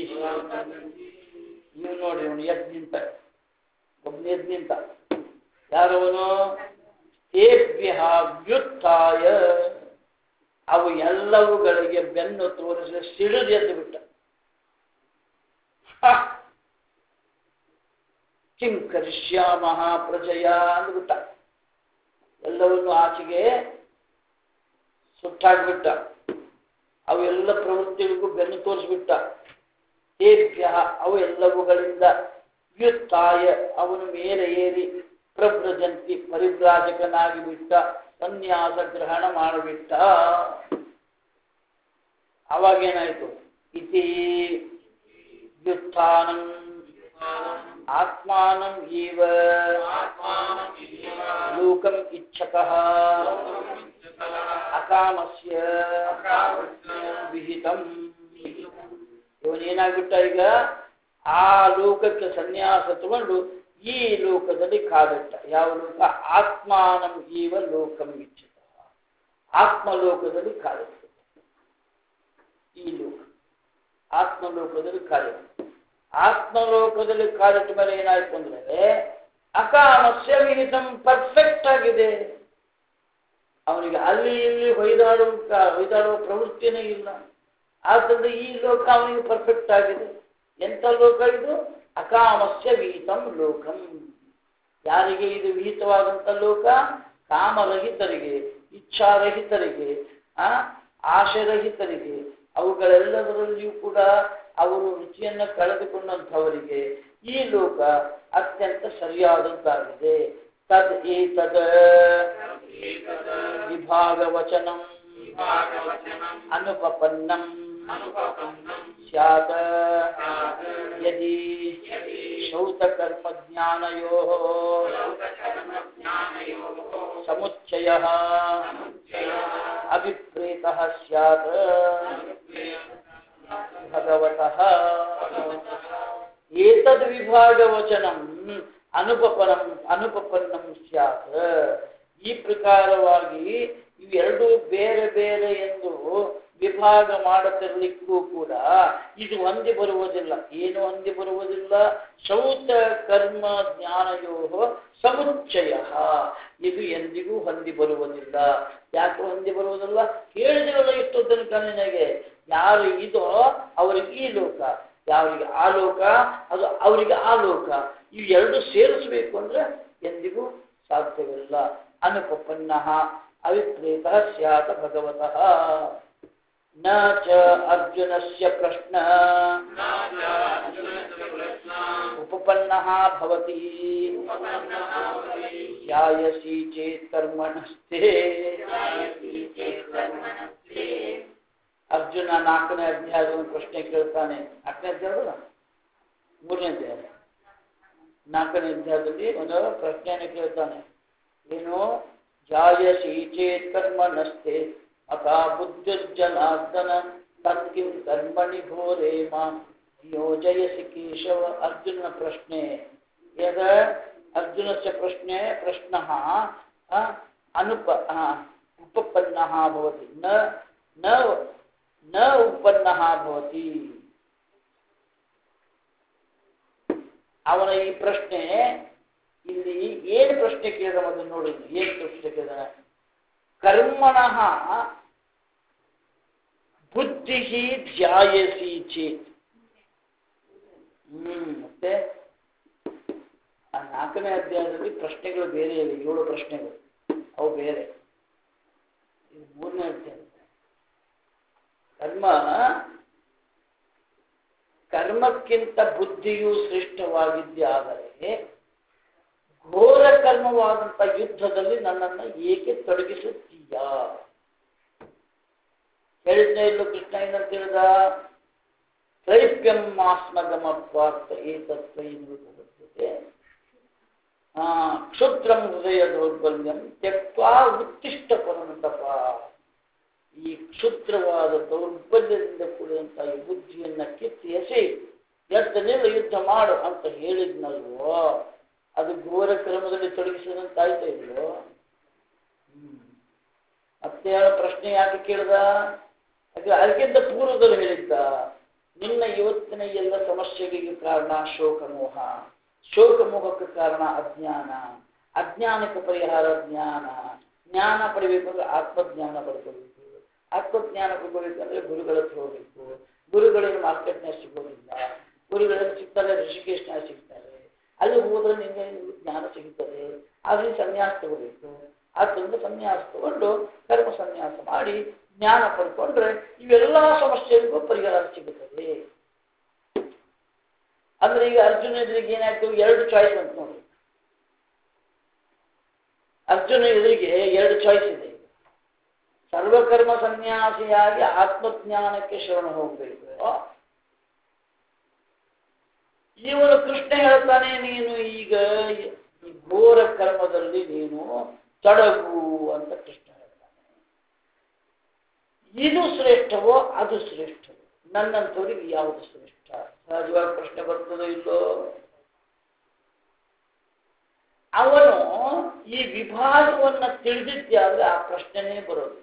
Speaker 1: ನೀವು ನೋಡಿ, ಅವನು ಎದ್ದು ನಿಂತ, ಒಬ್ಬನ ಎದ್ದು ನಿಂತ. ಯಾರವನು? ತೇಭ್ಯಃ ವ್ಯುತ್ಥಾಯ, ಅವು ಎಲ್ಲವುಗಳಿಗೆ ಬೆನ್ನು ತೋರಿಸಿ ಸಿಡಿದು ಎದ್ದು ಬಿಟ್ಟ. ಕಿಂ ಕರಿಷ್ಯಾಮಃ ಪ್ರಜಯ ಅಂದ್ಬಿಟ್ಟ. ಎಲ್ಲವನ್ನು ಆಚೆಗೆ ಸುಟ್ಟಾಗ್ಬಿಟ್ಟ. ಅವೆಲ್ಲ ಪ್ರವೃತ್ತಿಗಳಿಗೂ ಬೆನ್ನು ತೋರಿಸ್ಬಿಟ್ಟ. ತೇಭ್ಯ, ಅವು ಎಲ್ಲವುಗಳಿಂದ ವ್ಯುತ್ಥಾಯ, ಅವನು ಮೇಲೆ ಏರಿ ಪ್ರವ್ರಜಂತಿ, ಪರಿವ್ರಾಜಕನಾಗಿ ಬಿಟ್ಟ, ಸನ್ಯಾಸ ಗ್ರಹಣ ಮಾಡಿಬಿಟ್ಟ. ಅವಾಗೇನಾಯ್ತು? ಇತಿ ವ್ಯುತ್ಥಾನಂ ಆತ್ಮಾನಂ ಇವ ಲೋಕಂ ಇಚ್ಛತಃ ಅಕಾಮಸ್ಯ ವಿಹಿತಂ. ಇವನೇನಾಗ್ಬಿಟ್ಟ? ಈಗ ಆ ಲೋಕಕ್ಕೆ ಸನ್ಯಾಸ ತಗೊಂಡು ಈ ಲೋಕದಲ್ಲಿ ಕಾಲಿಟ್ಟ. ಯಾವ ಲೋಕ? ಆತ್ಮಾನಂ ಇವ ಲೋಕಂ ಇಚ್ಛತಃ, ಆತ್ಮಲೋಕದಲ್ಲಿ ಕಾಲಿಟ್ಟ. ಈ ಲೋಕ ಆತ್ಮಲೋಕದಲ್ಲಿ ಕಾಲಿಟ್ಟ. ಆತ್ಮಲೋಕದಲ್ಲಿ ಕಾಲಿಟ್ಟ ಮೇಲೆ ಏನಾಯ್ತು ಅಂದ್ರೆ ಅಕಾಮಸ್ಯ ವಿಹಿತಂ, ಪರ್ಫೆಕ್ಟ್ ಆಗಿದೆ. ಅವನಿಗೆ ಅಲ್ಲಿ ಇಲ್ಲಿ ಹೊಯ್ದಾಡುವ ಪ್ರವೃತ್ತಿನೇ ಇಲ್ಲ. ಆದ್ದರಿಂದ ಈ ಲೋಕ ಅವನಿಗೆ ಪರ್ಫೆಕ್ಟ್ ಆಗಿದೆ. ಎಂಥ ಲೋಕ ಇದು? ಅಕಾಮಸ್ಯ ವಿಹಿತಂ ಲೋಕಂ. ಯಾರಿಗೆ ಇದು ವಿಹಿತವಾದಂಥ ಲೋಕ? ಕಾಮರಹಿತರಿಗೆ, ಇಚ್ಛಾರಹಿತರಿಗೆ, ಆಶೆರಹಿತರಿಗೆ, ಅವುಗಳೆಲ್ಲದರಲ್ಲಿಯೂ ಕೂಡ ಅವರು ರುಚಿಯನ್ನು ಕಳೆದುಕೊಂಡಂಥವರಿಗೆ ಈ ಲೋಕ ಅತ್ಯಂತ ಸರಿಯಾದದ್ದಾಗಿದೆ. ತದ್ ಏತದ ವಿಭಾಗವಚನಂ ಅನುಪಪನ್ನಂ ಸ್ಯಾತ್ ಯದಿ ಶ್ರೌತಕರ್ಮಜ್ಞಾನಯೋಃ ಸಮುಚ್ಚಯಃ ಅಭಿಪ್ರೇತಃ ಸ್ಯಾತ್ ಭಗವತಃ. ಏತದ್ ವಿಭಾಗವಚನಂ ಅನುಪಪನ್ನಂ ಸ್ಯಾತ್. ಈ ಪ್ರಕಾರವಾಗಿ ಇವೆರಡೂ ಬೇರೆ ಬೇರೆ ಎಂದು ವಿಭಾಗ ಮಾಡುತ್ತಿರಲಿಕ್ಕೂ ಕೂಡ ಇದು ಹೊಂದಿ ಬರುವುದಿಲ್ಲ. ಏನು ಹೊಂದಿ ಬರುವುದಿಲ್ಲ? ಶ್ರೌತ ಕರ್ಮ ಜ್ಞಾನಯೋ ಸಮುಚ್ಚಯ, ಇದು ಎಂದಿಗೂ ಹೊಂದಿ ಬರುವುದಿಲ್ಲ. ಯಾಕೆ ಹೊಂದಿ ಬರುವುದಿಲ್ಲ? ಹೇಳಿದಿರಲ್ಲ ಇಷ್ಟು ತನಕ ನಿನಗೆ. ಯಾರು ಇದೋ ಅವರಿಗೆ ಈ ಲೋಕ, ಯಾರಿಗೆ ಆ ಲೋಕ ಅದು ಅವರಿಗೆ ಆ ಲೋಕ. ಇವು ಎರಡು ಸೇರಿಸಬೇಕು ಅಂದ್ರೆ ಎಂದಿಗೂ ಸಾಧ್ಯವಿಲ್ಲ. ಅನುಪಪನ್ನಃ ಅವಿಪ್ರೇತಃ ಸ್ಯಾತ್ ಭಗವತಃ. न च अर्जुनस्य प्रश्नः उपपन्नः भवति ध्यायसि चेत् कर्मणस्ते ಅರ್ಜುನ 4ನೇ ಅಧ್ಯಾಯದ ಪ್ರಶ್ನೆ ಕೇಳ್ತಾನೆ. 4ನೇ ಅಧ್ಯಾಯ 3ನೇ ಅಧ್ಯಾಯ 4ನೇ ಅಧ್ಯಾಯದಲ್ಲಿ ಒಂದು ಪ್ರಶ್ನೆಯನ್ನು ಕೇಳ್ತಾನೆ. ಏನು? ಜಾಯಸಿ ಚೇತ್ ಕರ್ಮಣಸ್ತೆ ಅತಾ ಬುದ್ಧಿರ್ಜನಾರ್ದನ ತತ್ಕಿಂ ಕರ್ಮಣಿ ಘೋರೇ ಮಾಂ ಯೋಜಯಸಿ ಕೇಶವ. ಅರ್ಜುನನ ಪ್ರಶ್ನೆ ಯದ ಅರ್ಜುನಸ್ಯ ಪ್ರಶ್ನೆ ಪ್ರಶ್ನಃ ಉಪಪನ್ನಃ ಭವತಿ ನ ಉಪನ್ನಃ ಭವತಿ. ಅವನ ಈ ಪ್ರಶ್ನೆ ಇಲ್ಲಿ ಏನು ಪ್ರಶ್ನೆ ಕೇಳಿದ ಮೊದಲು ನೋಡಿ. ಏನು ಪ್ರಶ್ನೆ ಕೇಳಿದ? ಕರ್ಮಣಃ ಬುದ್ಧಿ ಧ್ಯಾಯಸಿ ಚೇತ್. ಮತ್ತೆ ಆ 4ನೇ ಅಧ್ಯಾಯದಲ್ಲಿ ಪ್ರಶ್ನೆಗಳು ಬೇರೆ ಇವೆ, 7 ಪ್ರಶ್ನೆಗಳು, ಅವು ಬೇರೆ. ಇದು 3ನೇ ಅಧ್ಯಾಯ. ಕರ್ಮಕ್ಕಿಂತ ಬುದ್ಧಿಯು ಶ್ರೇಷ್ಠವಾಗಿದ್ದಾದರೆ ಘೋರ ಕರ್ಮವಾದಂಥ ಯುದ್ಧದಲ್ಲಿ ನನ್ನನ್ನು ಏಕೆ ತೊಡಗಿಸುತ್ತೀಯಾ? ಹೇಳಿದ್ನೇ ಇಲ್ಲೋ ಕೃಷ್ಣ ಏನಂತ ಹೇಳಿದ? ತ್ರೈಪ್ಯಂ ಮಾಸ್ಮಗಮ ಪಾರ್ಥ ಏತತ್ವೈನುಪದ್ಯತೆ ಕ್ಷುದ್ರಂ ಹೃದಯ ದೌರ್ಬಲ್ಯಂ ತ್ಯಕ್ವಾ ಉತ್ತಿಷ್ಟ ಪರಮತಪ. ಈ ಕ್ಷುದ್ರವಾದ ದೌರ್ಬಲ್ಯದಿಂದ ಕೂಡಿದಂತಹ ಈ ಬುದ್ಧಿಯನ್ನ ಕಿತ್ತಿ ಎಸೆ ಎದ್ದ ನಿಲ್ಲ ಯುದ್ಧ ಮಾಡು ಅಂತ ಹೇಳಿದ್ನಲ್ವೋ, ಅದು ಘೋರ ಕ್ರಮದಲ್ಲಿ ತೊಡಗಿಸಿದಂತಾಯ್ತಾ ಇಲ್ವೋ? ಮತ್ತೆ ಪ್ರಶ್ನೆ ಯಾಕೆ ಕೇಳ್ದ? ಅದಕ್ಕಿಂತ ಪೂರ್ವದಲ್ಲಿ ಹೇಳಿದ್ದ, ನಿನ್ನ ಇವತ್ತಿನ ಎಲ್ಲ ಸಮಸ್ಯೆಗಳಿಗೆ ಕಾರಣ ಶೋಕಮೋಹ, ಶೋಕಮೋಹಕ್ಕೆ ಕಾರಣ ಅಜ್ಞಾನ, ಅಜ್ಞಾನಕ್ಕೆ ಪರಿಹಾರ ಜ್ಞಾನ, ಜ್ಞಾನ ಪಡಿಬೇಕಂದ್ರೆ ಆತ್ಮಜ್ಞಾನ ಪಡ್ಕೋಬೇಕು, ಆತ್ಮಜ್ಞಾನ ಪಡ್ಕೋಬೇಕಂದ್ರೆ ಗುರುಗಳ ಹತ್ರ ಹೋಗ್ಬೇಕು, ಗುರುಗಳಿಗೆ ಮಾರ್ಕೆಟ್ನಾಗ ಸಿಗೋದಿಲ್ಲ, ಗುರುಗಳಲ್ಲಿ ಸಿಗ್ತಾರೆ ಋಷಿಕೇಶ್ನಾಗ ಸಿಗ್ತಾರೆ, ಅಲ್ಲಿ ಹೋದ್ರೆ ನಿಮಗೆ ಜ್ಞಾನ ಸಿಗುತ್ತದೆ. ಆದ್ರೆ ಸನ್ಯಾಸ ತಗೋಬೇಕು, ಆದ್ದರಿಂದ ಸನ್ಯಾಸ ತಗೊಂಡು ಕರ್ಮ ಸನ್ಯಾಸ ಮಾಡಿ ಜ್ಞಾನ ಪಡ್ಕೊಂಡ್ರೆ ಇವೆಲ್ಲ ಸಮಸ್ಯೆಗಳಿಗೂ ಪರಿಹಾರ ಸಿಗುತ್ತದೆ. ಅಂದ್ರೆ ಈಗ ಅರ್ಜುನ ಎದುರಿಗೆ ಏನಾಯ್ತು? 2 ಚಾಯ್ಸ್ ಅಂತ ನೋಡಿ. ಅರ್ಜುನ ಎದುರಿಗೆ 2 ಚಾಯ್ಸ್ ಇದೆ. ಸರ್ವಕರ್ಮ ಸನ್ಯಾಸಿಯಾಗಿ ಆತ್ಮಜ್ಞಾನಕ್ಕೆ ಶರಣ ಹೋಗ್ಬೇಕು. ಇವನು ಕೃಷ್ಣ ಹೇಳ್ತಾನೆ, ನೀನು ಈಗ ಈ ಘೋರ ಕರ್ಮದಲ್ಲಿ ನೀನು ತೊಡಗು ಅಂತ ಕೃಷ್ಣ ಹೇಳ್ತಾನೆ. ಇದು ಶ್ರೇಷ್ಠವೋ ಅದು ಶ್ರೇಷ್ಠವೋ? ನನ್ನಂಥವ್ರಿಗೆ ಯಾವುದು ಶ್ರೇಷ್ಠ? ಸಹಜವಾಗಿ ಪ್ರಶ್ನೆ ಬರ್ತದೋ ಇಲ್ಲೋ? ಅವನು ಈ ವಿಭಾಗವನ್ನು ತಿಳಿದಿದ್ದೆ ಆದ್ರೆ ಆ ಪ್ರಶ್ನೆನೇ ಬರೋದು.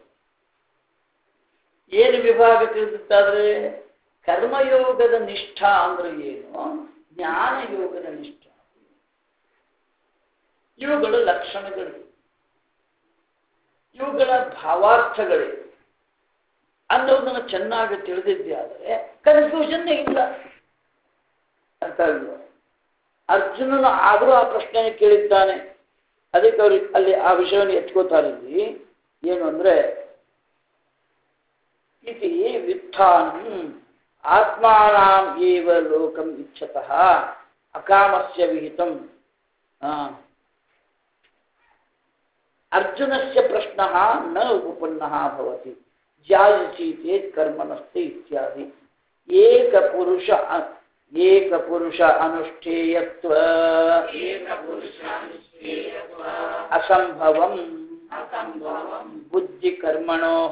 Speaker 1: ಏನು ವಿಭಾಗ ತಿಳಿದಿದ್ದಾದ್ರೆ? ಕರ್ಮಯೋಗದ ನಿಷ್ಠಾ ಅಂದ್ರೆ ಏನು, ಜ್ಞಾನ ಯೋಗದ ನಿಷ್ಠಾ, ಇವುಗಳ ಲಕ್ಷಣಗಳು, ಇವುಗಳ ಭಾವಾರ್ಥಗಳೇ ಅನ್ನೋದನ್ನು ಚೆನ್ನಾಗಿ ತಿಳಿದಿದ್ದೆ ಆದರೆ ಕನ್ಫ್ಯೂಷನ್ನೇ ಇಲ್ಲ ಅಂತ. ಅರ್ಜುನನು ಆದರೂ ಆ ಪ್ರಶ್ನೆಯನ್ನು ಕೇಳಿದ್ದಾನೆ. ಅದಕ್ಕೆ ಅವ್ರಿಗೆ ಅಲ್ಲಿ ಆ ವಿಷಯವನ್ನು ಎತ್ಕೋತಾರೆ. ಇಲ್ಲಿ ಏನು ಅಂದ್ರೆ, ಇತಿ ವಿತ್ಥಾನಂ ಆತ್ಮಾನಾಂ ಏವ ಲೋಕಂ ಇಚ್ಛತಃ ಅಕಾಮಸ್ಯ ವಿಹಿತಂ. ಅರ್ಜುನಸ್ಯ ಪ್ರಶ್ನಃ ನ ಉಪಪನ್ನಃ ಭವತಿ ಜಾಯಸಿ ಚೇತ್ ಕರ್ಮಣಸ್ತೆ ಇತ್ಯಾದಿ. ಏಕ ಪುರುಷ ಅನುಷ್ಠೇಯತ್ವ ಅಸಂಭವಂ ಬುದ್ಧಿ ಕರ್ಮಣೋಃ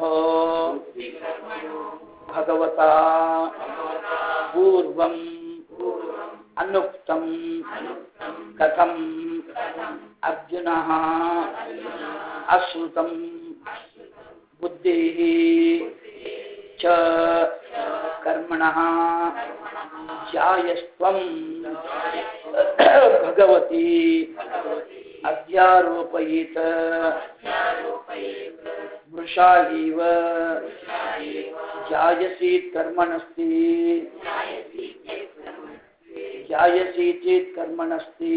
Speaker 1: ಭಗವತಾ ಪೂರ್ವಂ ಅನುಕ್ತಂ ಕಥಂ ಅರ್ಜುನಃ ಅಶ್ರುತಂ ಬುದ್ಧಿಃ ಚ ಕರ್ಮಣಃ ಜಾಯಸ್ತ್ವಂ ಭಗವತಿ ಅಧ್ಯಾರೋಪಯೇತ ಮೃಷಾ ಇವ ಜಾಯಸಿ ಕರ್ಮಣಸ್ತಿ ಜಾಯಸಿ ಚೇತ್ ಕರ್ಮಣಸ್ತಿ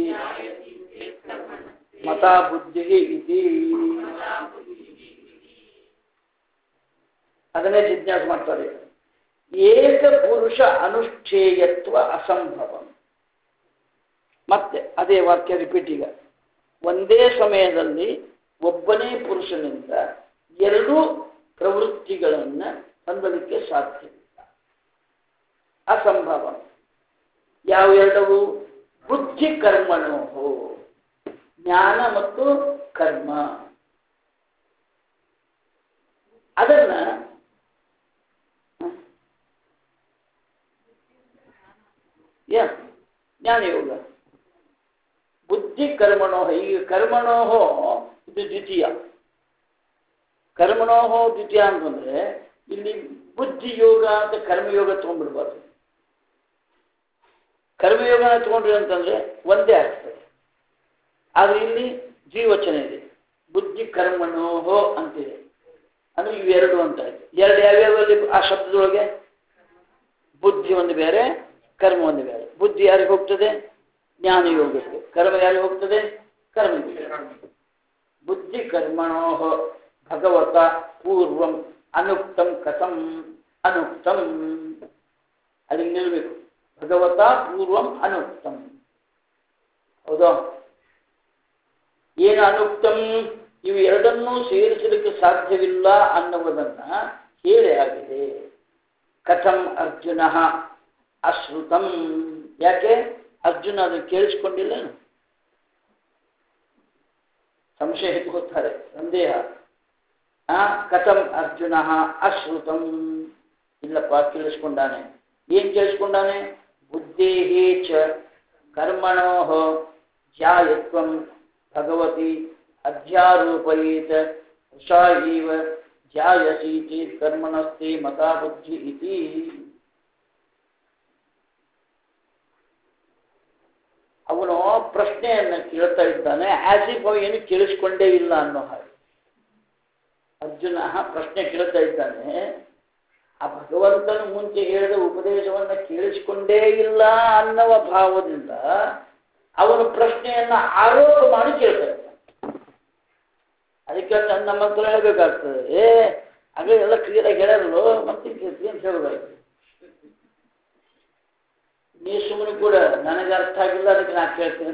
Speaker 1: ಮತಾ ಬುದ್ಧಿ ಇತಿ. ಅದನ್ನೇ ಜಿಜ್ಞಾಸೆ ಮಾಡ್ತಾರೆ. ಏಕ ಪುರುಷ ಅನುಷ್ಠೇಯತ್ವ ಅಸಂಭವ. ಮತ್ತೆ ಅದೇ ವಾಕ್ಯ ರಿಪೀಟ್. ಈಗ ಒಂದೇ ಸಮಯದಲ್ಲಿ ಒಬ್ಬನೇ ಪುರುಷನಿಂದ ಎರಡೂ ಪ್ರವೃತ್ತಿಗಳನ್ನು ಹೊಂದಲಿಕ್ಕೆ ಸಾಧ್ಯವಿಲ್ಲ. ಅಸಂಭವ. ಯಾವ ಎರಡವು? ಬುದ್ಧಿ ಕರ್ಮಣೋ, ಜ್ಞಾನ ಮತ್ತು ಕರ್ಮ. ಅದನ್ನ ಜ್ಞಾನಯೋಗ. ಬುದ್ಧಿ ಕರ್ಮಣೋ. ಈಗ ಕರ್ಮಣೋ ಇದು ದ್ವಿತೀಯ. ಕರ್ಮಣೋ ದ್ವಿತೀಯ ಅಂತಂದ್ರೆ ಇಲ್ಲಿ ಬುದ್ಧಿಯೋಗ ಅಂತ ಕರ್ಮಯೋಗ ತಗೊಂಡ್ಬಿಡ್ಬಾರ್ದು. ಕರ್ಮಯೋಗನ ತಗೊಂಡ್ರಿ ಅಂತಂದ್ರೆ ಒಂದೇ ಆಗ್ತದೆ. ಆದ್ರೆ ಇಲ್ಲಿ ದ್ವಿವಚನ ಇದೆ, ಬುದ್ಧಿ ಕರ್ಮಣೋಹೋ ಅಂತಿದೆ. ಅಂದ್ರೆ ಇವೆರಡು ಅಂತ ಆಯ್ತು. ಎರಡು ಯಾವ್ಯಾವಲ್ಲಿ ಆ ಶಬ್ದದೊಳಗೆ? ಬುದ್ಧಿ ಒಂದು ಬೇರೆ, ಕರ್ಮ ಒಂದು ಬೇರೆ. ಬುದ್ಧಿ ಯಾರಿಗೆ ಹೋಗ್ತದೆ? ಜ್ಞಾನಯೋಗಕ್ಕೆ. ಕರ್ಮ ಯಾರಿಗೆ ಹೋಗ್ತದೆ? ಕರ್ಮಯೋಗ. ಬುದ್ಧಿ ಕರ್ಮಣೋಹ ಭಗವತ ಪೂರ್ವಂ ಅನುಕ್ತಂ ಕಥಂ. ಅನುಕ್ತಂ ಅಲ್ಲಿಗೆ ನಿಲ್ಬೇಕು. ಭಗವತ ಪೂರ್ವಂ ಅನುಕ್ತಂ. ಹೌದಾ? ಏನು ಅನುಕ್ತಂ? ಇವು ಎರಡನ್ನೂ ಸೇರಿಸಲಿಕ್ಕೆ ಸಾಧ್ಯವಿಲ್ಲ ಅನ್ನುವುದನ್ನ ಹೇಳಿ ಆಗಿದೆ. ಕಥಂ ಅರ್ಜುನ ಅಶ್ರುತಂ. ಯಾಕೆ ಅರ್ಜುನ ಅದನ್ನು ಕೇಳಿಸ್ಕೊಂಡಿಲ್ಲ? ಸಂಶಯ ಹೋಗ್ತಾರೆ, ಸಂದೇಹ. ಕಥಂ ಅರ್ಜುನ ಅಶ್ರುತಂ. ಇಲ್ಲಪ್ಪ, ಕೇಳಿಸ್ಕೊಂಡಾನೆ. ಏನ್ ಕೇಳಿಸ್ಕೊಂಡಾನೆ? ಬುದ್ಧೇಹೇ ಚ ಕರ್ಮಣೋ ಜ್ಯಾಯತ್ವಂ ಭಗವತಿ ಅಧ್ಯಾರೋಪಯೇತ ವೃಷಾ ಇವ ಜ್ಯಾಯಸಿ ಚೇತ್ ಕರ್ಮಣಸ್ತೆ ಮತಾ ಬುದ್ಧಿ ಇತಿ. ಅವನು ಪ್ರಶ್ನೆಯನ್ನು ಕೇಳ್ತಾ ಇದ್ದಾನೆ, ಆಸ್ ಇಫ್ ಅವ ಏನು ಕೇಳಿಸ್ಕೊಂಡೇ ಇಲ್ಲ ಅನ್ನೋ ಹಾಗೆ. ಅರ್ಜುನ ಪ್ರಶ್ನೆ ಕೇಳ್ತಾ ಇದ್ದಾನೆ, ಆ ಭಗವಂತನ ಮುಂಚೆ ಹೇಳಿದ ಉಪದೇಶವನ್ನ ಕೇಳಿಸಿಕೊಂಡೇ ಇಲ್ಲ ಅನ್ನುವ ಭಾವದಿಂದ ಅವನು ಪ್ರಶ್ನೆಯನ್ನ ಆರೋಪ ಮಾಡಿ ಕೇಳ್ತಾ ಇದ್ದಾನೆ. ಅದಕ್ಕೆ ನಮ್ಮ ಹತ್ರ ಹೇಳಬೇಕಾಗ್ತದೆ, ಹಾಗೆ ಎಲ್ಲ ಕ್ಲಿಯರಾಗಿ ಹೇಳಲು ಮತ್ತೆ ಏನು ಹೇಳೋದಾಯ್ತು. ನೀ ಸುಮ್ಮನೆ ಕೂಡ ನನಗೆ ಅರ್ಥ ಆಗಿಲ್ಲ, ಅದಕ್ಕೆ ನಾ ಕೇಳ್ತೀನಿ.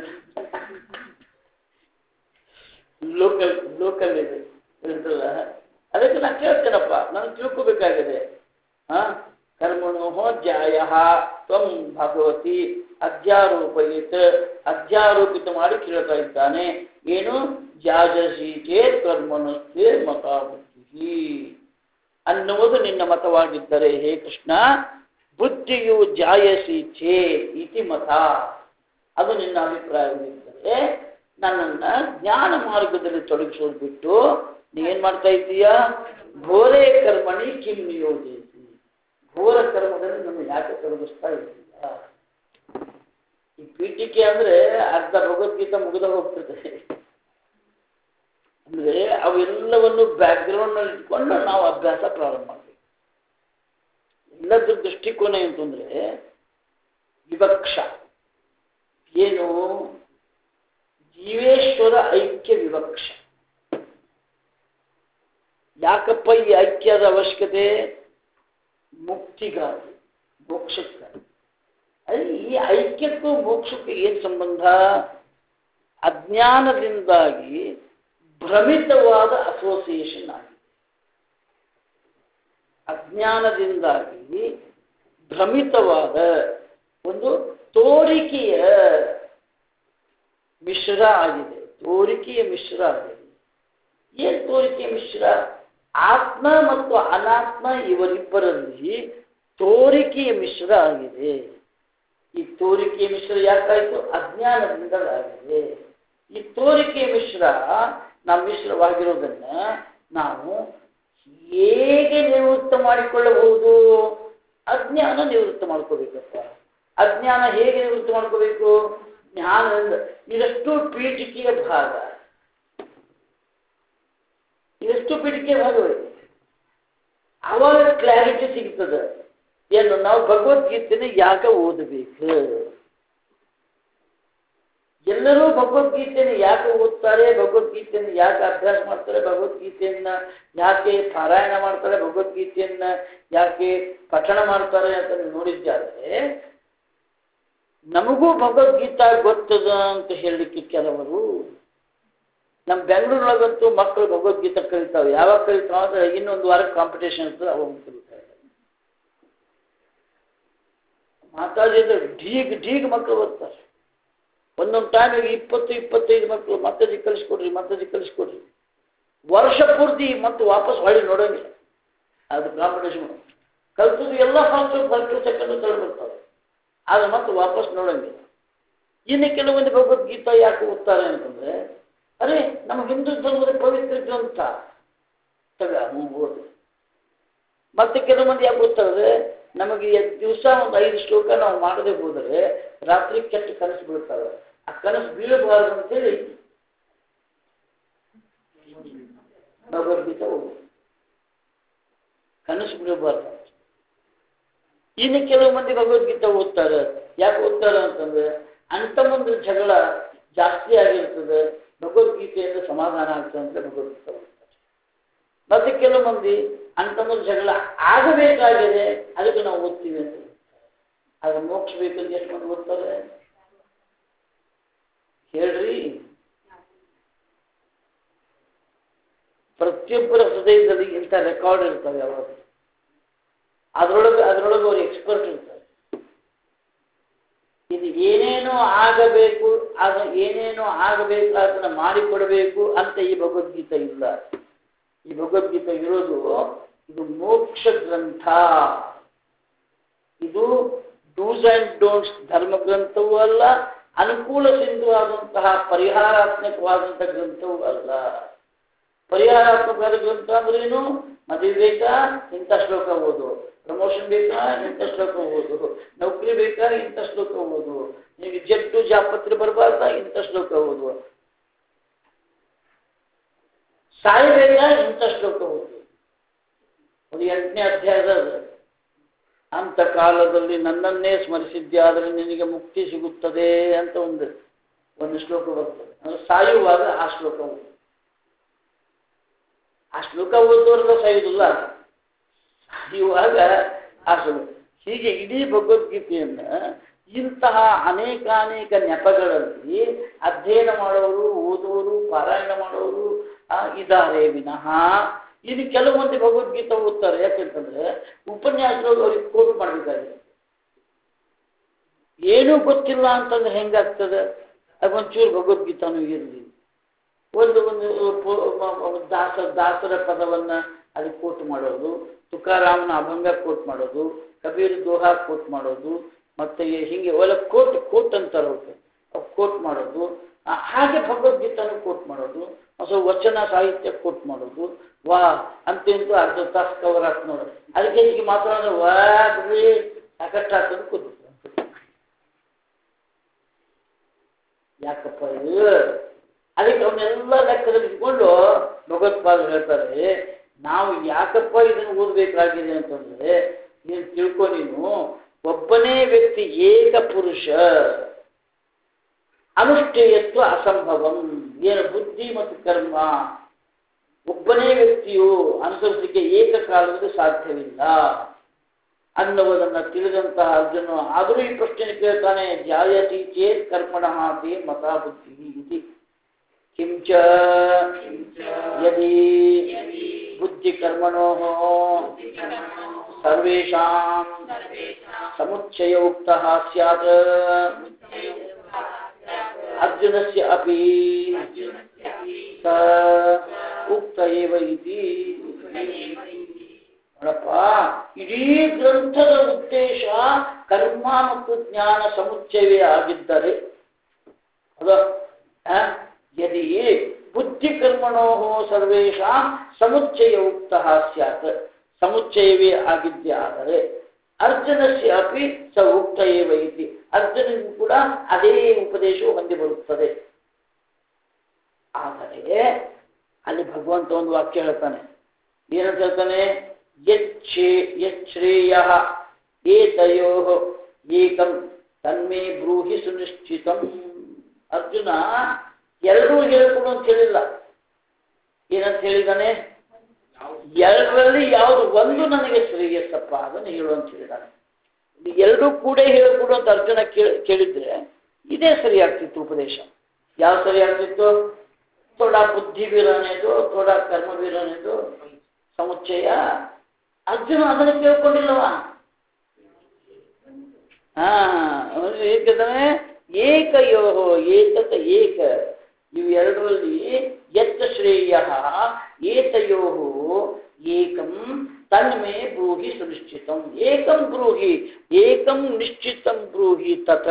Speaker 1: ಲೋಕಲ್ ಇದೆ ಇರ್ತಲ್ಲ, ಅದಕ್ಕೆ ನಾನು ಕೇಳ್ತೇನಪ್ಪ, ನಾನು ತಿಳ್ಕೋಬೇಕಾಗಿದೆ. ಕರ್ಮಣೋ ಜ್ಯಾಯ ತ್ವಂ ಭಗವತಿ ಅಧ್ಯಾರೋಪಯಿತ. ಅಧ್ಯಾರೋಪಿತ ಮಾಡಿ ಕೇಳ್ತಾ ಇದ್ದಾನೆ. ಏನು? ಜಾಜಸಿ ಚೇತ್ ಕರ್ಮಣಸ್ತೆ ಮತಾ ಬುದ್ಧಿ ಅನ್ನುವುದು ನಿನ್ನ ಮತವಾಗಿದ್ದರೆ ಹೇ ಕೃಷ್ಣ, ಬುದ್ಧಿಯು ಜಾಯಸಿ ಚೇ ಇತಿ ಮತ, ಅದು ನಿನ್ನ ಅಭಿಪ್ರಾಯವಾಗಿದ್ದರೆ ನನ್ನನ್ನ ಜ್ಞಾನ ಮಾರ್ಗದಲ್ಲಿ ತೊಡಗಿಸೋದು ಬಿಟ್ಟು ನೀ ಏನ್ ಮಾಡ್ತಾ ಇದ್ದೀಯಾ? ಘೋರೇ ಕರ್ಮಣಿ ಕಿಂ ನಿಯೋಜಿಸಿ. ಘೋರ ಕರ್ಮದಲ್ಲಿ ನಮಗೆ ಯಾಕೆ ತೊಡಗಿಸ್ತಾ ಇದ್ದೀಯಾ? ಈ ಪೀಠಿಕೆ ಅಂದ್ರೆ ಅರ್ಧ ಭಗವದ್ಗೀತಾ ಮುಗಿದ ಹೋಗ್ತದೆ. ಅಂದ್ರೆ ಅವೆಲ್ಲವನ್ನು ಬ್ಯಾಕ್ಗ್ರೌಂಡ್ ನಲ್ಲಿ ಇಟ್ಕೊಂಡು ನಾವು ಅಭ್ಯಾಸ ಪ್ರಾರಂಭ ಮಾಡ್ತೀವಿ. ಎಲ್ಲದ್ರ ದೃಷ್ಟಿಕೋನ ಅಂತಂದ್ರೆ ವಿವಕ್ಷ. ಏನು? ಜೀವೇಶ್ವರ ಐಕ್ಯ ವಿವಕ್ಷ. ಯಾಕಪ್ಪ ಈ ಐಕ್ಯದ ಅವಶ್ಯಕತೆ? ಮುಕ್ತಿಗಾಗಿ, ಮೋಕ್ಷಕ್ಕಾಗಿ. ಅಲ್ಲಿ ಈ ಐಕ್ಯಕ್ಕೂ ಮೋಕ್ಷಕ್ಕೂ ಏನು ಸಂಬಂಧ? ಅಜ್ಞಾನದಿಂದಾಗಿ ಭ್ರಮಿತವಾದ ಅಸೋಸಿಯೇಷನ್ ಆಗಿದೆ. ಅಜ್ಞಾನದಿಂದಾಗಿ ಭ್ರಮಿತವಾದ ಒಂದು ತೋರಿಕೆಯ ಮಿಶ್ರ ಆಗಿದೆ. ತೋರಿಕೆಯ ಮಿಶ್ರ ಆಗಿದೆ. ಏನು ತೋರಿಕೆಯ ಮಿಶ್ರ? ಆತ್ಮ ಮತ್ತು ಅನಾತ್ಮ ಇವರಿಬ್ಬರಲ್ಲಿ ತೋರಿಕೆಯ ಮಿಶ್ರ ಆಗಿದೆ. ಈ ತೋರಿಕೆಯ ಮಿಶ್ರ ಯಾಕಾಯಿತು? ಅಜ್ಞಾನದಿಂದಾಗಿದೆ. ಈ ತೋರಿಕೆಯ ಮಿಶ್ರ ನಾವು ಮಿಶ್ರವಾಗಿರೋದನ್ನ ನಾವು ಹೇಗೆ ನಿವೃತ್ತ ಮಾಡಿಕೊಳ್ಳಬಹುದು? ಅಜ್ಞಾನ ನಿವೃತ್ತ ಮಾಡ್ಕೋಬೇಕಪ್ಪ. ಅಜ್ಞಾನ ಹೇಗೆ ನಿವೃತ್ತ ಮಾಡ್ಕೋಬೇಕು? ಜ್ಞಾನದಿಂದ. ಇದಷ್ಟು ಪೀಠಿಕೆಯ ಭಾಗ, ಇದಷ್ಟು ಪೀಠಿಕೆಯ ಭಾಗವಿದೆ. ಆವಾಗ ಕ್ಲಾರಿಟಿ ಸಿಗ್ತದೆ. ಏನು? ನಾವು ಭಗವದ್ಗೀತೆನ ಯಾಕೆ ಓದಬೇಕು? ಎಲ್ಲರೂ ಭಗವದ್ಗೀತೆಯನ್ನು ಯಾಕೆ ಓದ್ತಾರೆ, ಭಗವದ್ಗೀತೆಯನ್ನು ಯಾಕೆ ಅಭ್ಯಾಸ ಮಾಡ್ತಾರೆ, ಭಗವದ್ಗೀತೆಯನ್ನ ಯಾಕೆ ಪಾರಾಯಣ ಮಾಡ್ತಾರೆ, ಭಗವದ್ಗೀತೆಯನ್ನ ಯಾಕೆ ಪಠಣ ಮಾಡ್ತಾರೆ ಅಂತ ನೋಡಿದ್ದಾದ್ರೆ, ನಮಗೂ ಭಗವದ್ಗೀತಾ ಗೊತ್ತದ ಅಂತ ಹೇಳಲಿಕ್ಕೆ ಕೆಲವರು. ನಮ್ಮ ಬೆಂಗಳೂರೊಳಗಂತೂ ಮಕ್ಕಳು ಭಗವದ್ಗೀತೆ ಕಲಿತಾವೆ. ಯಾವಾಗ ಕಲಿತಾವ ಅಂದ್ರೆ ಇನ್ನೊಂದು ವಾರಕ್ಕೆ ಕಾಂಪಿಟೇಷನ್ ಇರ್ತದೆ, ಅವಾಗ ಕಲಿತಾ ಇದ್ದಾರೆ. ಮಾತಾಡಿದ್ರೆ ಢೀಗ್ ಮಕ್ಕಳು ಓದ್ತಾರೆ. ಒಂದೊಂದು ಟೈಮಿಗೆ 20-25 ಮಕ್ಕಳು ಮತ್ತಜಿ ಕಲಿಸ್ಕೊಡ್ರಿ. ವರ್ಷ ಪೂರ್ತಿ ಮತ್ತು ವಾಪಸ್ ಹೊಳ್ಳಿ ನೋಡೋಂಗಿಲ್ಲ. ಅದು ಕಾಂಪಿಟೇಷನ್ ಕಲ್ತದ್ದು ಎಲ್ಲ ಫಸ್ಟ್ ಸೆಕೆಂಡ್ ತಳಿ ಬರ್ತಾರೆ, ಆದ್ರೆ ಮತ್ತೆ ವಾಪಸ್ ನೋಡೋಂಗಿಲ್ಲ. ಇನ್ನು ಕೆಲವೊಂದು ಭಗವದ್ಗೀತಾ ಯಾಕೆ ಓದ್ತಾರೆ ಅಂತಂದ್ರೆ, ಅರೆ ನಮ್ಮ ಹಿಂದೂ ಧರ್ಮದ ಪವಿತ್ರ ಗ್ರಂಥ ಓದಿ. ಮತ್ತೆ ಕೆಲವು ಮಂದಿ ಯಾಕೆ ಗೊತ್ತಾದ್ರೆ, ನಮಗೆ ದಿವಸ ಒಂದು 5 ಶ್ಲೋಕ ನಾವು ಮಾಡದೆ ಹೋದರೆ ರಾತ್ರಿ ಕೆಟ್ಟ ಕನಸು ಬೀಳ್ತಾವೆ. ಆ ಕನಸು ಬೀಳಬಾರದು ಅಂತೇಳಿ ಭಗವದ್ಗೀತೆ ಓದಿ, ಕನಸು ಬೀಳಬಾರ್ದು. ಇನ್ನು ಕೆಲವು ಮಂದಿ ಭಗವದ್ಗೀತೆ ಓದ್ತಾರೆ. ಯಾಕೆ ಓದ್ತಾರೆ ಅಂತಂದ್ರೆ, ಅಂತ ಮುಂದೆ ಜಗಳ ಜಾಸ್ತಿ ಆಗಿರ್ತದೆ, ಭಗವದ್ಗೀತೆಯಿಂದ ಸಮಾಧಾನ ಆಗ್ತದೆ ಅಂತ ಭಗವದ್ಗೀತೆ ಓದ್ತಾರೆ. ಮತ್ತೆ ಕೆಲವು ಮಂದಿ ಅಂತ ಮುಂದೆ ಜಗಳ ಆಗಬೇಕಾಗಿದೆ, ಅದಕ್ಕೆ ನಾವು ಓದ್ತೀವಿ ಅಂತ ಹೇಳ್ತಾರೆ. ಆಗ ಮೋಕ್ಷ ಬೇಕಂದ್ರೆ ಎಷ್ಟು ಮಂದಿ ಓದ್ತಾರೆ ಹೇಳ್ರಿ? ಪ್ರತಿಯೊಬ್ಬರ ಹೃದಯದಲ್ಲಿ ಇಂಥ ರೆಕಾರ್ಡ್ ಇರ್ತವೆ. ಯಾವಾಗ ಅದರೊಳಗೆ ಅವ್ರು ಎಕ್ಸ್ಪರ್ಟ್ ಇರ್ತಾರೆ. ಇದು ಏನೇನೋ ಆಗಬೇಕು, ಏನೇನೋ ಆಗಬೇಕು ಅದನ್ನ ಮಾಡಿಕೊಡಬೇಕು ಅಂತ ಈ ಭಗವದ್ಗೀತೆ ಇಲ್ಲ. ಈ ಭಗವದ್ಗೀತೆ ಇರೋದು ಇದು ಮೋಕ್ಷ ಗ್ರಂಥ. ಇದು ಡೂಸ್ ಅಂಡ್ ಡೋಂಟ್ಸ್ ಧರ್ಮ ಗ್ರಂಥವೂ ಅಲ್ಲ, ಅನುಕೂಲ ಸಿಂಧುವಾದಂತಹ ಪರಿಹಾರಾತ್ಮಕವಾದಂತಹ ಗ್ರಂಥವೂ ಅಲ್ಲ. ಪರಿಹಾರಾತ್ಮಕವಾದ ಗ್ರಂಥ ಅಂದ್ರೆ ಏನು? ಮದುವೆ ಬೇಕಾ, ಇಂಥ ಶ್ಲೋಕ ಓದು. ಪ್ರಮೋಷನ್ ಬೇಕಾ, ಇಂಥ ಶ್ಲೋಕ ಓದು. ನೌಕರಿ ಬೇಕಾ, ಇಂಥ ಶ್ಲೋಕ ಓದು. ನಿಮಗೆ ಜಟ್ಟು ಜಾಪತ್ರೆ ಬರಬಾರ್ದ, ಇಂಥ ಶ್ಲೋಕ ಓದು. ಸಾಯಬೇಕಾ, ಇಂಥ ಶ್ಲೋಕ ಓದು. ಅದು 8ನೇ ಅಧ್ಯಾಯದ ಅಂತ ಕಾಲದಲ್ಲಿ ನನ್ನನ್ನೇ ಸ್ಮರಿಸಿದ್ಯಾದರೆ ನಿನಗೆ ಮುಕ್ತಿ ಸಿಗುತ್ತದೆ ಅಂತ ಒಂದು ಶ್ಲೋಕ ಬರ್ತದೆ. ಅಂದ್ರೆ ಸಾಯುವಾಗ ಆ ಶ್ಲೋಕ ಓದು. ಆ ಶ್ಲೋಕ ಓದೋರೆಲ್ಲ ಸಾಯುವುದಿಲ್ಲ, ಸಾಯುವಾಗ ಆ ಶ್ಲೋಕ. ಹೀಗೆ ಇಡೀ ಭಗವದ್ಗೀತೆಯನ್ನ ಇಂತಹ ಅನೇಕಾನೇಕ ನೆಪಗಳಲ್ಲಿ ಅಧ್ಯಯನ ಮಾಡೋರು, ಓದೋರು, ಪಾರಾಯಣ ಮಾಡೋರು ಇದ್ದಾರೆ ವಿನಃ ಇದು ಕೆಲವು ಮಂದಿ ಭಗವದ್ಗೀತೆ ಓದ್ತಾರೆ. ಯಾಕೆಂತಂದ್ರೆ ಉಪನ್ಯಾಸಗಳು ಅವ್ರಿಗೆ ಕೋಟ್ ಮಾಡಬೇಕಾಗಿದೆ. ಏನೂ ಗೊತ್ತಿಲ್ಲ ಅಂತಂದ್ರೆ ಹೆಂಗಾಗ್ತದೆ? ಅದೊಂಚೂರು ಭಗವದ್ಗೀತಾನು ಇರಲಿ, ಒಂದು ದಾಸರ ಪದವನ್ನ ಅಲ್ಲಿ ಕೋಟ್ ಮಾಡೋದು, ತುಕಾರಾಮನ ಅಭಂಗ ಕೋಟ್ ಮಾಡೋದು, ಕಬೀರ್ ದೋಹಾ ಕೋಟ್ ಮಾಡೋದು, ಮತ್ತೆ ಹಿಂಗೆ ಒಳ್ಳೆ ಕೋಟ್ ಅಂತಾರೆ ಅವ್ರಿಗೆ, ಕೋಟ್ ಮಾಡೋದು. ಹಾಗೆ ಭಗವದ್ಗೀತಾನು ಕೋಟ್ ಮಾಡೋದು, ಹೊಸ ವಚನ ಸಾಹಿತ್ಯ ಕೋಟ್ ಮಾಡೋದು. ವಾ ಅಂತೂ ಅರ್ಧ ತಾಸು ಕವರ್ ಆಗ್ತ ನೋಡ್ರಿ. ಅದಕ್ಕೆ ಹೀಗೆ ಮಾತಾಡೋದು ವಾ ಬಿಡ್ರಿ ಸಾಕಷ್ಟು ಹಾಕೋದು ಕೂತು. ಯಾಕಪ್ಪ ಇದು? ಅದಕ್ಕೆ ಅವನ್ನೆಲ್ಲ ಲೆಕ್ಕದಲ್ಲಿ ಇಟ್ಕೊಂಡು ಭಗವತ್ಪಾದರು ಹೇಳ್ತಾರೆ, ನಾವು ಯಾಕಪ್ಪ ಇದನ್ನು ಓದಬೇಕಾಗಿದೆ ಅಂತಂದ್ರೆ, ನೀನು ತಿಳ್ಕೊ, ನೀನು ಒಬ್ಬನೇ ವ್ಯಕ್ತಿ ಏಕ ಪುರುಷ ಅನುಷ್ಠೇಯತ್ವ ಅಸಂಭವಂ. ಏನು ಬುದ್ಧಿ ಮತ್ತು ಕರ್ಮ ಒಬ್ಬನೇ ವ್ಯಕ್ತಿಯು ಅನುಸರಿಸಲಿಕ್ಕೆ ಏಕಕಾಲದಲ್ಲಿ ಸಾಧ್ಯವಿಲ್ಲ ಅನ್ನುವುದನ್ನು ತಿಳಿದಂತಹ ಅರ್ಜುನ ಆದರೂ ಈ ಪ್ರಶ್ನೆ ಕೇಳ್ತಾನೆ, ಜಾಯತಿ ಚೇತ್ ಕರ್ಮಣಃ ತೇ ಮತಾ ಬುದ್ಧಿ ಇತಿ ಕಿಂಚ ಯದಿ ಬುದ್ಧಿ ಕರ್ಮಣೋಃ ಸರ್ವೇಷಾಂ ಸಮುಚ್ಚಯ ಉಕ್ತಃ ಸ್ಯಾತ್ ಅರ್ಜುನಸ್ಯ ಅಪಿ ಸ ಉಕ್ತ ಏವ ಇತಿ. ನೋಡಪ್ಪ, ಇಡೀ ಗ್ರಂಥದ ಉದ್ದೇಶ ಕರ್ಮ ಮತ್ತು ಜ್ಞಾನ ಸಮುಚ್ಚಯವೇ ಆಗಿದ್ದರೆ ಅದ ಯದಿ ಬುದ್ಧಿ ಕರ್ಮಣೋ ಸರ್ವೇಷಾಂ ಸಮುಚ್ಚಯ ಉಕ್ತಃ ಸ್ಯಾತ್, ಸಮುಚ್ಚಯವೇ ಆಗಿದ್ದೇ ಆದರೆ ಅರ್ಜುನಸ್ಯ ಅಪಿ ಸ ಉಕ್ತ ಏವ ಇತಿ, ಅರ್ಜುನಿಗೂ ಕೂಡ ಅದೇ ಉಪದೇಶವು ಹೊಂದಿ ಬರುತ್ತದೆ. ಆದರೆ ಅಲ್ಲಿ ಭಗವಂತ ಒಂದು ವಾಕ್ಯ ಹೇಳ್ತಾನೆ. ಏನಂತ ಹೇಳ್ತಾನೆ? ಯಚ್ಛ್ರೇಯ ಏತಯೋಃ ಏಕಂ ತನ್ಮೇ ಬ್ರೂಹಿ ಸುನಿಶ್ಚಿತಂ ಅರ್ಜುನ ಎರಡೂ ಹೇಳ್ಕೊಡು ಅಂತ ಹೇಳಿಲ್ಲ. ಏನಂತ ಹೇಳಿದಾನೆ? ಎರಡರಲ್ಲಿ ಯಾವುದು ಒಂದು ನನಗೆ ಶ್ರೇಯಸ್ಸಪ್ಪ ಅದನ್ನು ಹೇಳು ಅಂತ ಹೇಳಿದಾನೆ. ಎರಡೂ ಕೂಡ ಹೇಳಿಕೊಡು ಅಂತ ಅರ್ಜುನ ಕೇಳಿದ್ರೆ ಇದೇ ಸರಿಯಾಗ್ತಿತ್ತು ಉಪದೇಶ. ಯಾವ ಸರಿಯಾಗ್ತಿತ್ತು? ಥೋಡಾ ಬುದ್ಧಿ भी रहने दो, थोड़ा कर्म भी रहने दो, ಸಮುಚ್ಚಯ. ಅರ್ಜುನ ಅದನ್ನು ಕೇಳ್ಕೊಂಡಿಲ್ಲವ. ಏಕದನೆ ಏಕಯೋ ಏತತ ಏಕ, ಇವೆರಡರಲ್ಲಿ ಯತ್ ಶ್ರೇಯ ಏತಯೋ ಏಕಂ ತನ್ಮೇ ಬ್ರೂಹಿ ಸುನಿಶ್ಚಿತಂ. ಏಕಂ ಬ್ರೂಹಿ, ಏಕಂ ನಿಶ್ಚಿತಂ ಬ್ರೂಹಿ ತತ.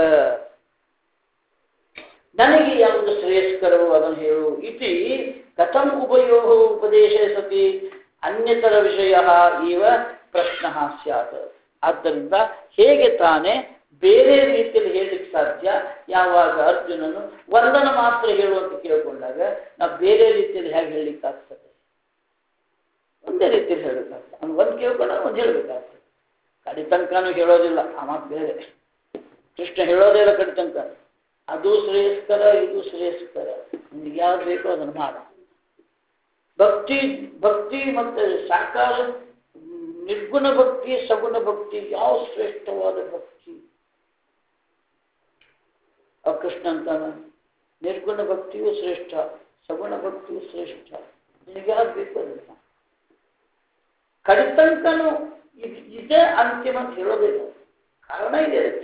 Speaker 1: ನನಗೆ ಯಾವುದು ಶ್ರೇಯಸ್ಕರವು ಅದನ್ನು ಹೇಳು. ಇತಿ ಕಥಂ ಉಭಯೋ ಉಪದೇಶ ಸತಿ ಅನ್ಯತರ ವಿಷಯ ಇವ ಪ್ರಶ್ನ ಸ್ಯಾತ್. ಆದ್ದರಿಂದ ಹೇಗೆ ತಾನೇ ಬೇರೆ ರೀತಿಯಲ್ಲಿ ಹೇಳಲಿಕ್ಕೆ ಸಾಧ್ಯ? ಯಾವಾಗ ಅರ್ಜುನನು ಒಂದನ್ನು ಮಾತ್ರ ಹೇಳುವಂತ ಕೇಳಿಕೊಂಡಾಗ ನಾವು ಬೇರೆ ರೀತಿಯಲ್ಲಿ ಹೇಗೆ ಹೇಳಲಿಕ್ಕಾಗ್ತದೆ? ಒಂದೇ ರೀತಿಯಲ್ಲಿ ಹೇಳಬೇಕಾಗ್ತದೆ. ಅವ್ನು ಒಂದು ಕೇಳ್ಕೊಂಡ ಒಂದು ಹೇಳಬೇಕಾಗ್ತದೆ. ಕಡಿತಂಕನೂ ಹೇಳೋದಿಲ್ಲ, ಆ ಮಾತು ಬೇರೆ. ಕೃಷ್ಣ ಹೇಳೋದೇ ಇಲ್ಲ ಕಡಿತಂಕ. ಅದು ಶ್ರೇಯಸ್ಕರ, ಇದು ಶ್ರೇಯಸ್ಕರ, ನಿಮ್ಗೆ ಯಾವ್ದು ಬೇಕೋ ಅದನ್ನು ಮಾಡ. ಭಕ್ತಿ ಭಕ್ತಿ ಮತ್ತು ಸಾಕಾರ, ನಿರ್ಗುಣ ಭಕ್ತಿ ಸಗುಣ ಭಕ್ತಿ ಯಾವ ಶ್ರೇಷ್ಠವಾದ ಭಕ್ತಿ? ಕೃಷ್ಣ ಅಂತಾನ ನಿರ್ಗುಣ ಭಕ್ತಿಯೂ ಶ್ರೇಷ್ಠ, ಸಗುಣ ಭಕ್ತಿಯೂ ಶ್ರೇಷ್ಠ, ನಿನಗೆ ಯಾವ್ದು ಬೇಕೋ ಅದನ್ನ. ಕಡಿತಂಕನು ಇದೇ ಅಂತಿಮ ಅಂತ ಹೇಳೋದಿಲ್ಲ. ಕಾರಣ ಇದೆ, ಅದಕ್ಕೆ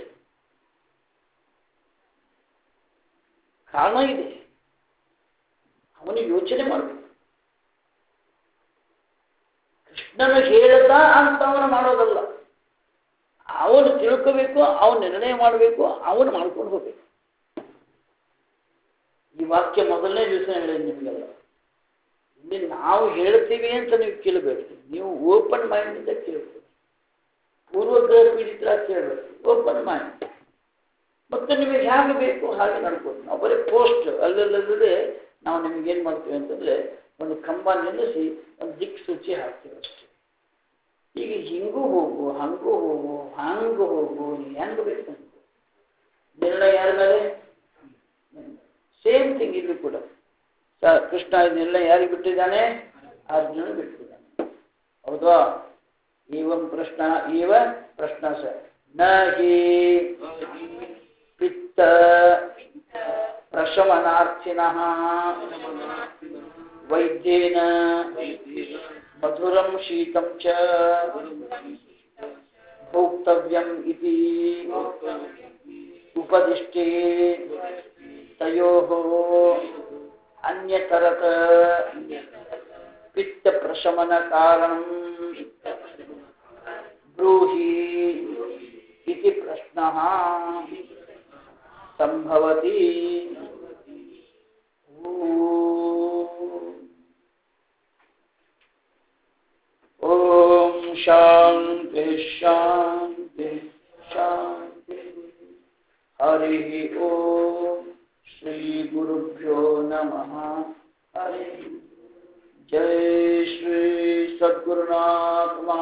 Speaker 1: ಕಾರಣ ಇದೆ. ಅವನು ಯೋಚನೆ ಮಾಡಬೇಕು. ಕೃಷ್ಣನು ಹೇಳ್ದ ಅಂತ ಅವನು ಮಾಡೋದಲ್ಲ. ಅವನು ತಿಳ್ಕೋಬೇಕು, ಅವನು ನಿರ್ಣಯ ಮಾಡಬೇಕು, ಅವನು ಮಾಡ್ಕೊಂಡು ಹೋಗ್ಬೇಕು. ಈ ವಾಕ್ಯ ಮೊದಲನೇ ದಿವಸ ಹೇಳಿದ ನಿಮಗೆಲ್ಲ. ಇಲ್ಲಿ ನಾವು ಹೇಳ್ತೀವಿ ಅಂತ ನೀವು ಕೇಳಬೇಕು. ನೀವು ಓಪನ್ ಮೈಂಡಿಂದ ಕೇಳಬೇಕು. ಪೂರ್ವಗ್ರಹ ಪೀಡಿತರಾಗಿ ಕೇಳಬೇಕು. Open mind. ಮತ್ತೆ ನಿಮಗೆ ಹೇಗೆ ಬೇಕು ಹಾಗೆ ನಡ್ಕೊಂಡು. ನಾವು ಬರೀ ಪೋಸ್ಟ್ ಅಲ್ಲಲ್ಲದೆ ನಾವು ನಿಮಗೇನು ಮಾಡ್ತೀವಿ ಅಂತಂದರೆ ಒಂದು ಕಂಬ ನಿಲ್ಲಿಸಿ ಒಂದು ದಿಕ್ಸೂಚಿ ಹಾಕ್ತೀವಿ ಅಷ್ಟೇ. ಈಗ ಹಿಂಗೂ ಹೋಗು, ಹಂಗೂ ಹೋಗು, ಹಂಗೂ ಹೋಗು, ಹೆಂಗೆ ಬೇಕು ನಿರ್ಣಯ ಯಾರ ಮೇಲೆ? ಸೇಮ್ ಥಿಂಗ್ ಇಲ್ಲಿ ಕೂಡ. ಕೃಷ್ಣ ನಿರ್ಣಯ ಯಾರಿಗೆ ಬಿಟ್ಟಿದ್ದಾನೆ? ಅರ್ಜುನ ಬಿಟ್ಟಿದ್ದಾನೆ. ಹೌದಾ? ಏವಂ ಪ್ರಶ್ನ ಏವ ಪ್ರಶ್ನ ಸ ನಹಿ ಪಿತ್ತ ಪ್ರಶಮನಾರ್ಥಿನಃ ವೈದ್ಯೇನ ಮಧುರಂ ಶೀತಂ ಚ ಭೋಕ್ತವ್ಯಂ ಇತಿ ಉಪದಿಷ್ಟೇ ತಯೋಃ ಅನ್ಯತರತ ಪಿತ್ತ ಪ್ರಶಮನ ಕಾರಣಂ ಬ್ರೂಹಿ ಇತಿ ಪ್ರಶ್ನಃ ಸಂಭವತಿ. ಓಂ ಶಾಂತಿ ಶಾಂತಿ ಶಾಂತಿ. ಹರಿ ಓಂ ಶ್ರೀ ಗುರುಭ್ಯೋ ನಮಃ. ಹರಿ. ಜೈ ಶ್ರೀ ಸದ್ಗುರುನಾಥ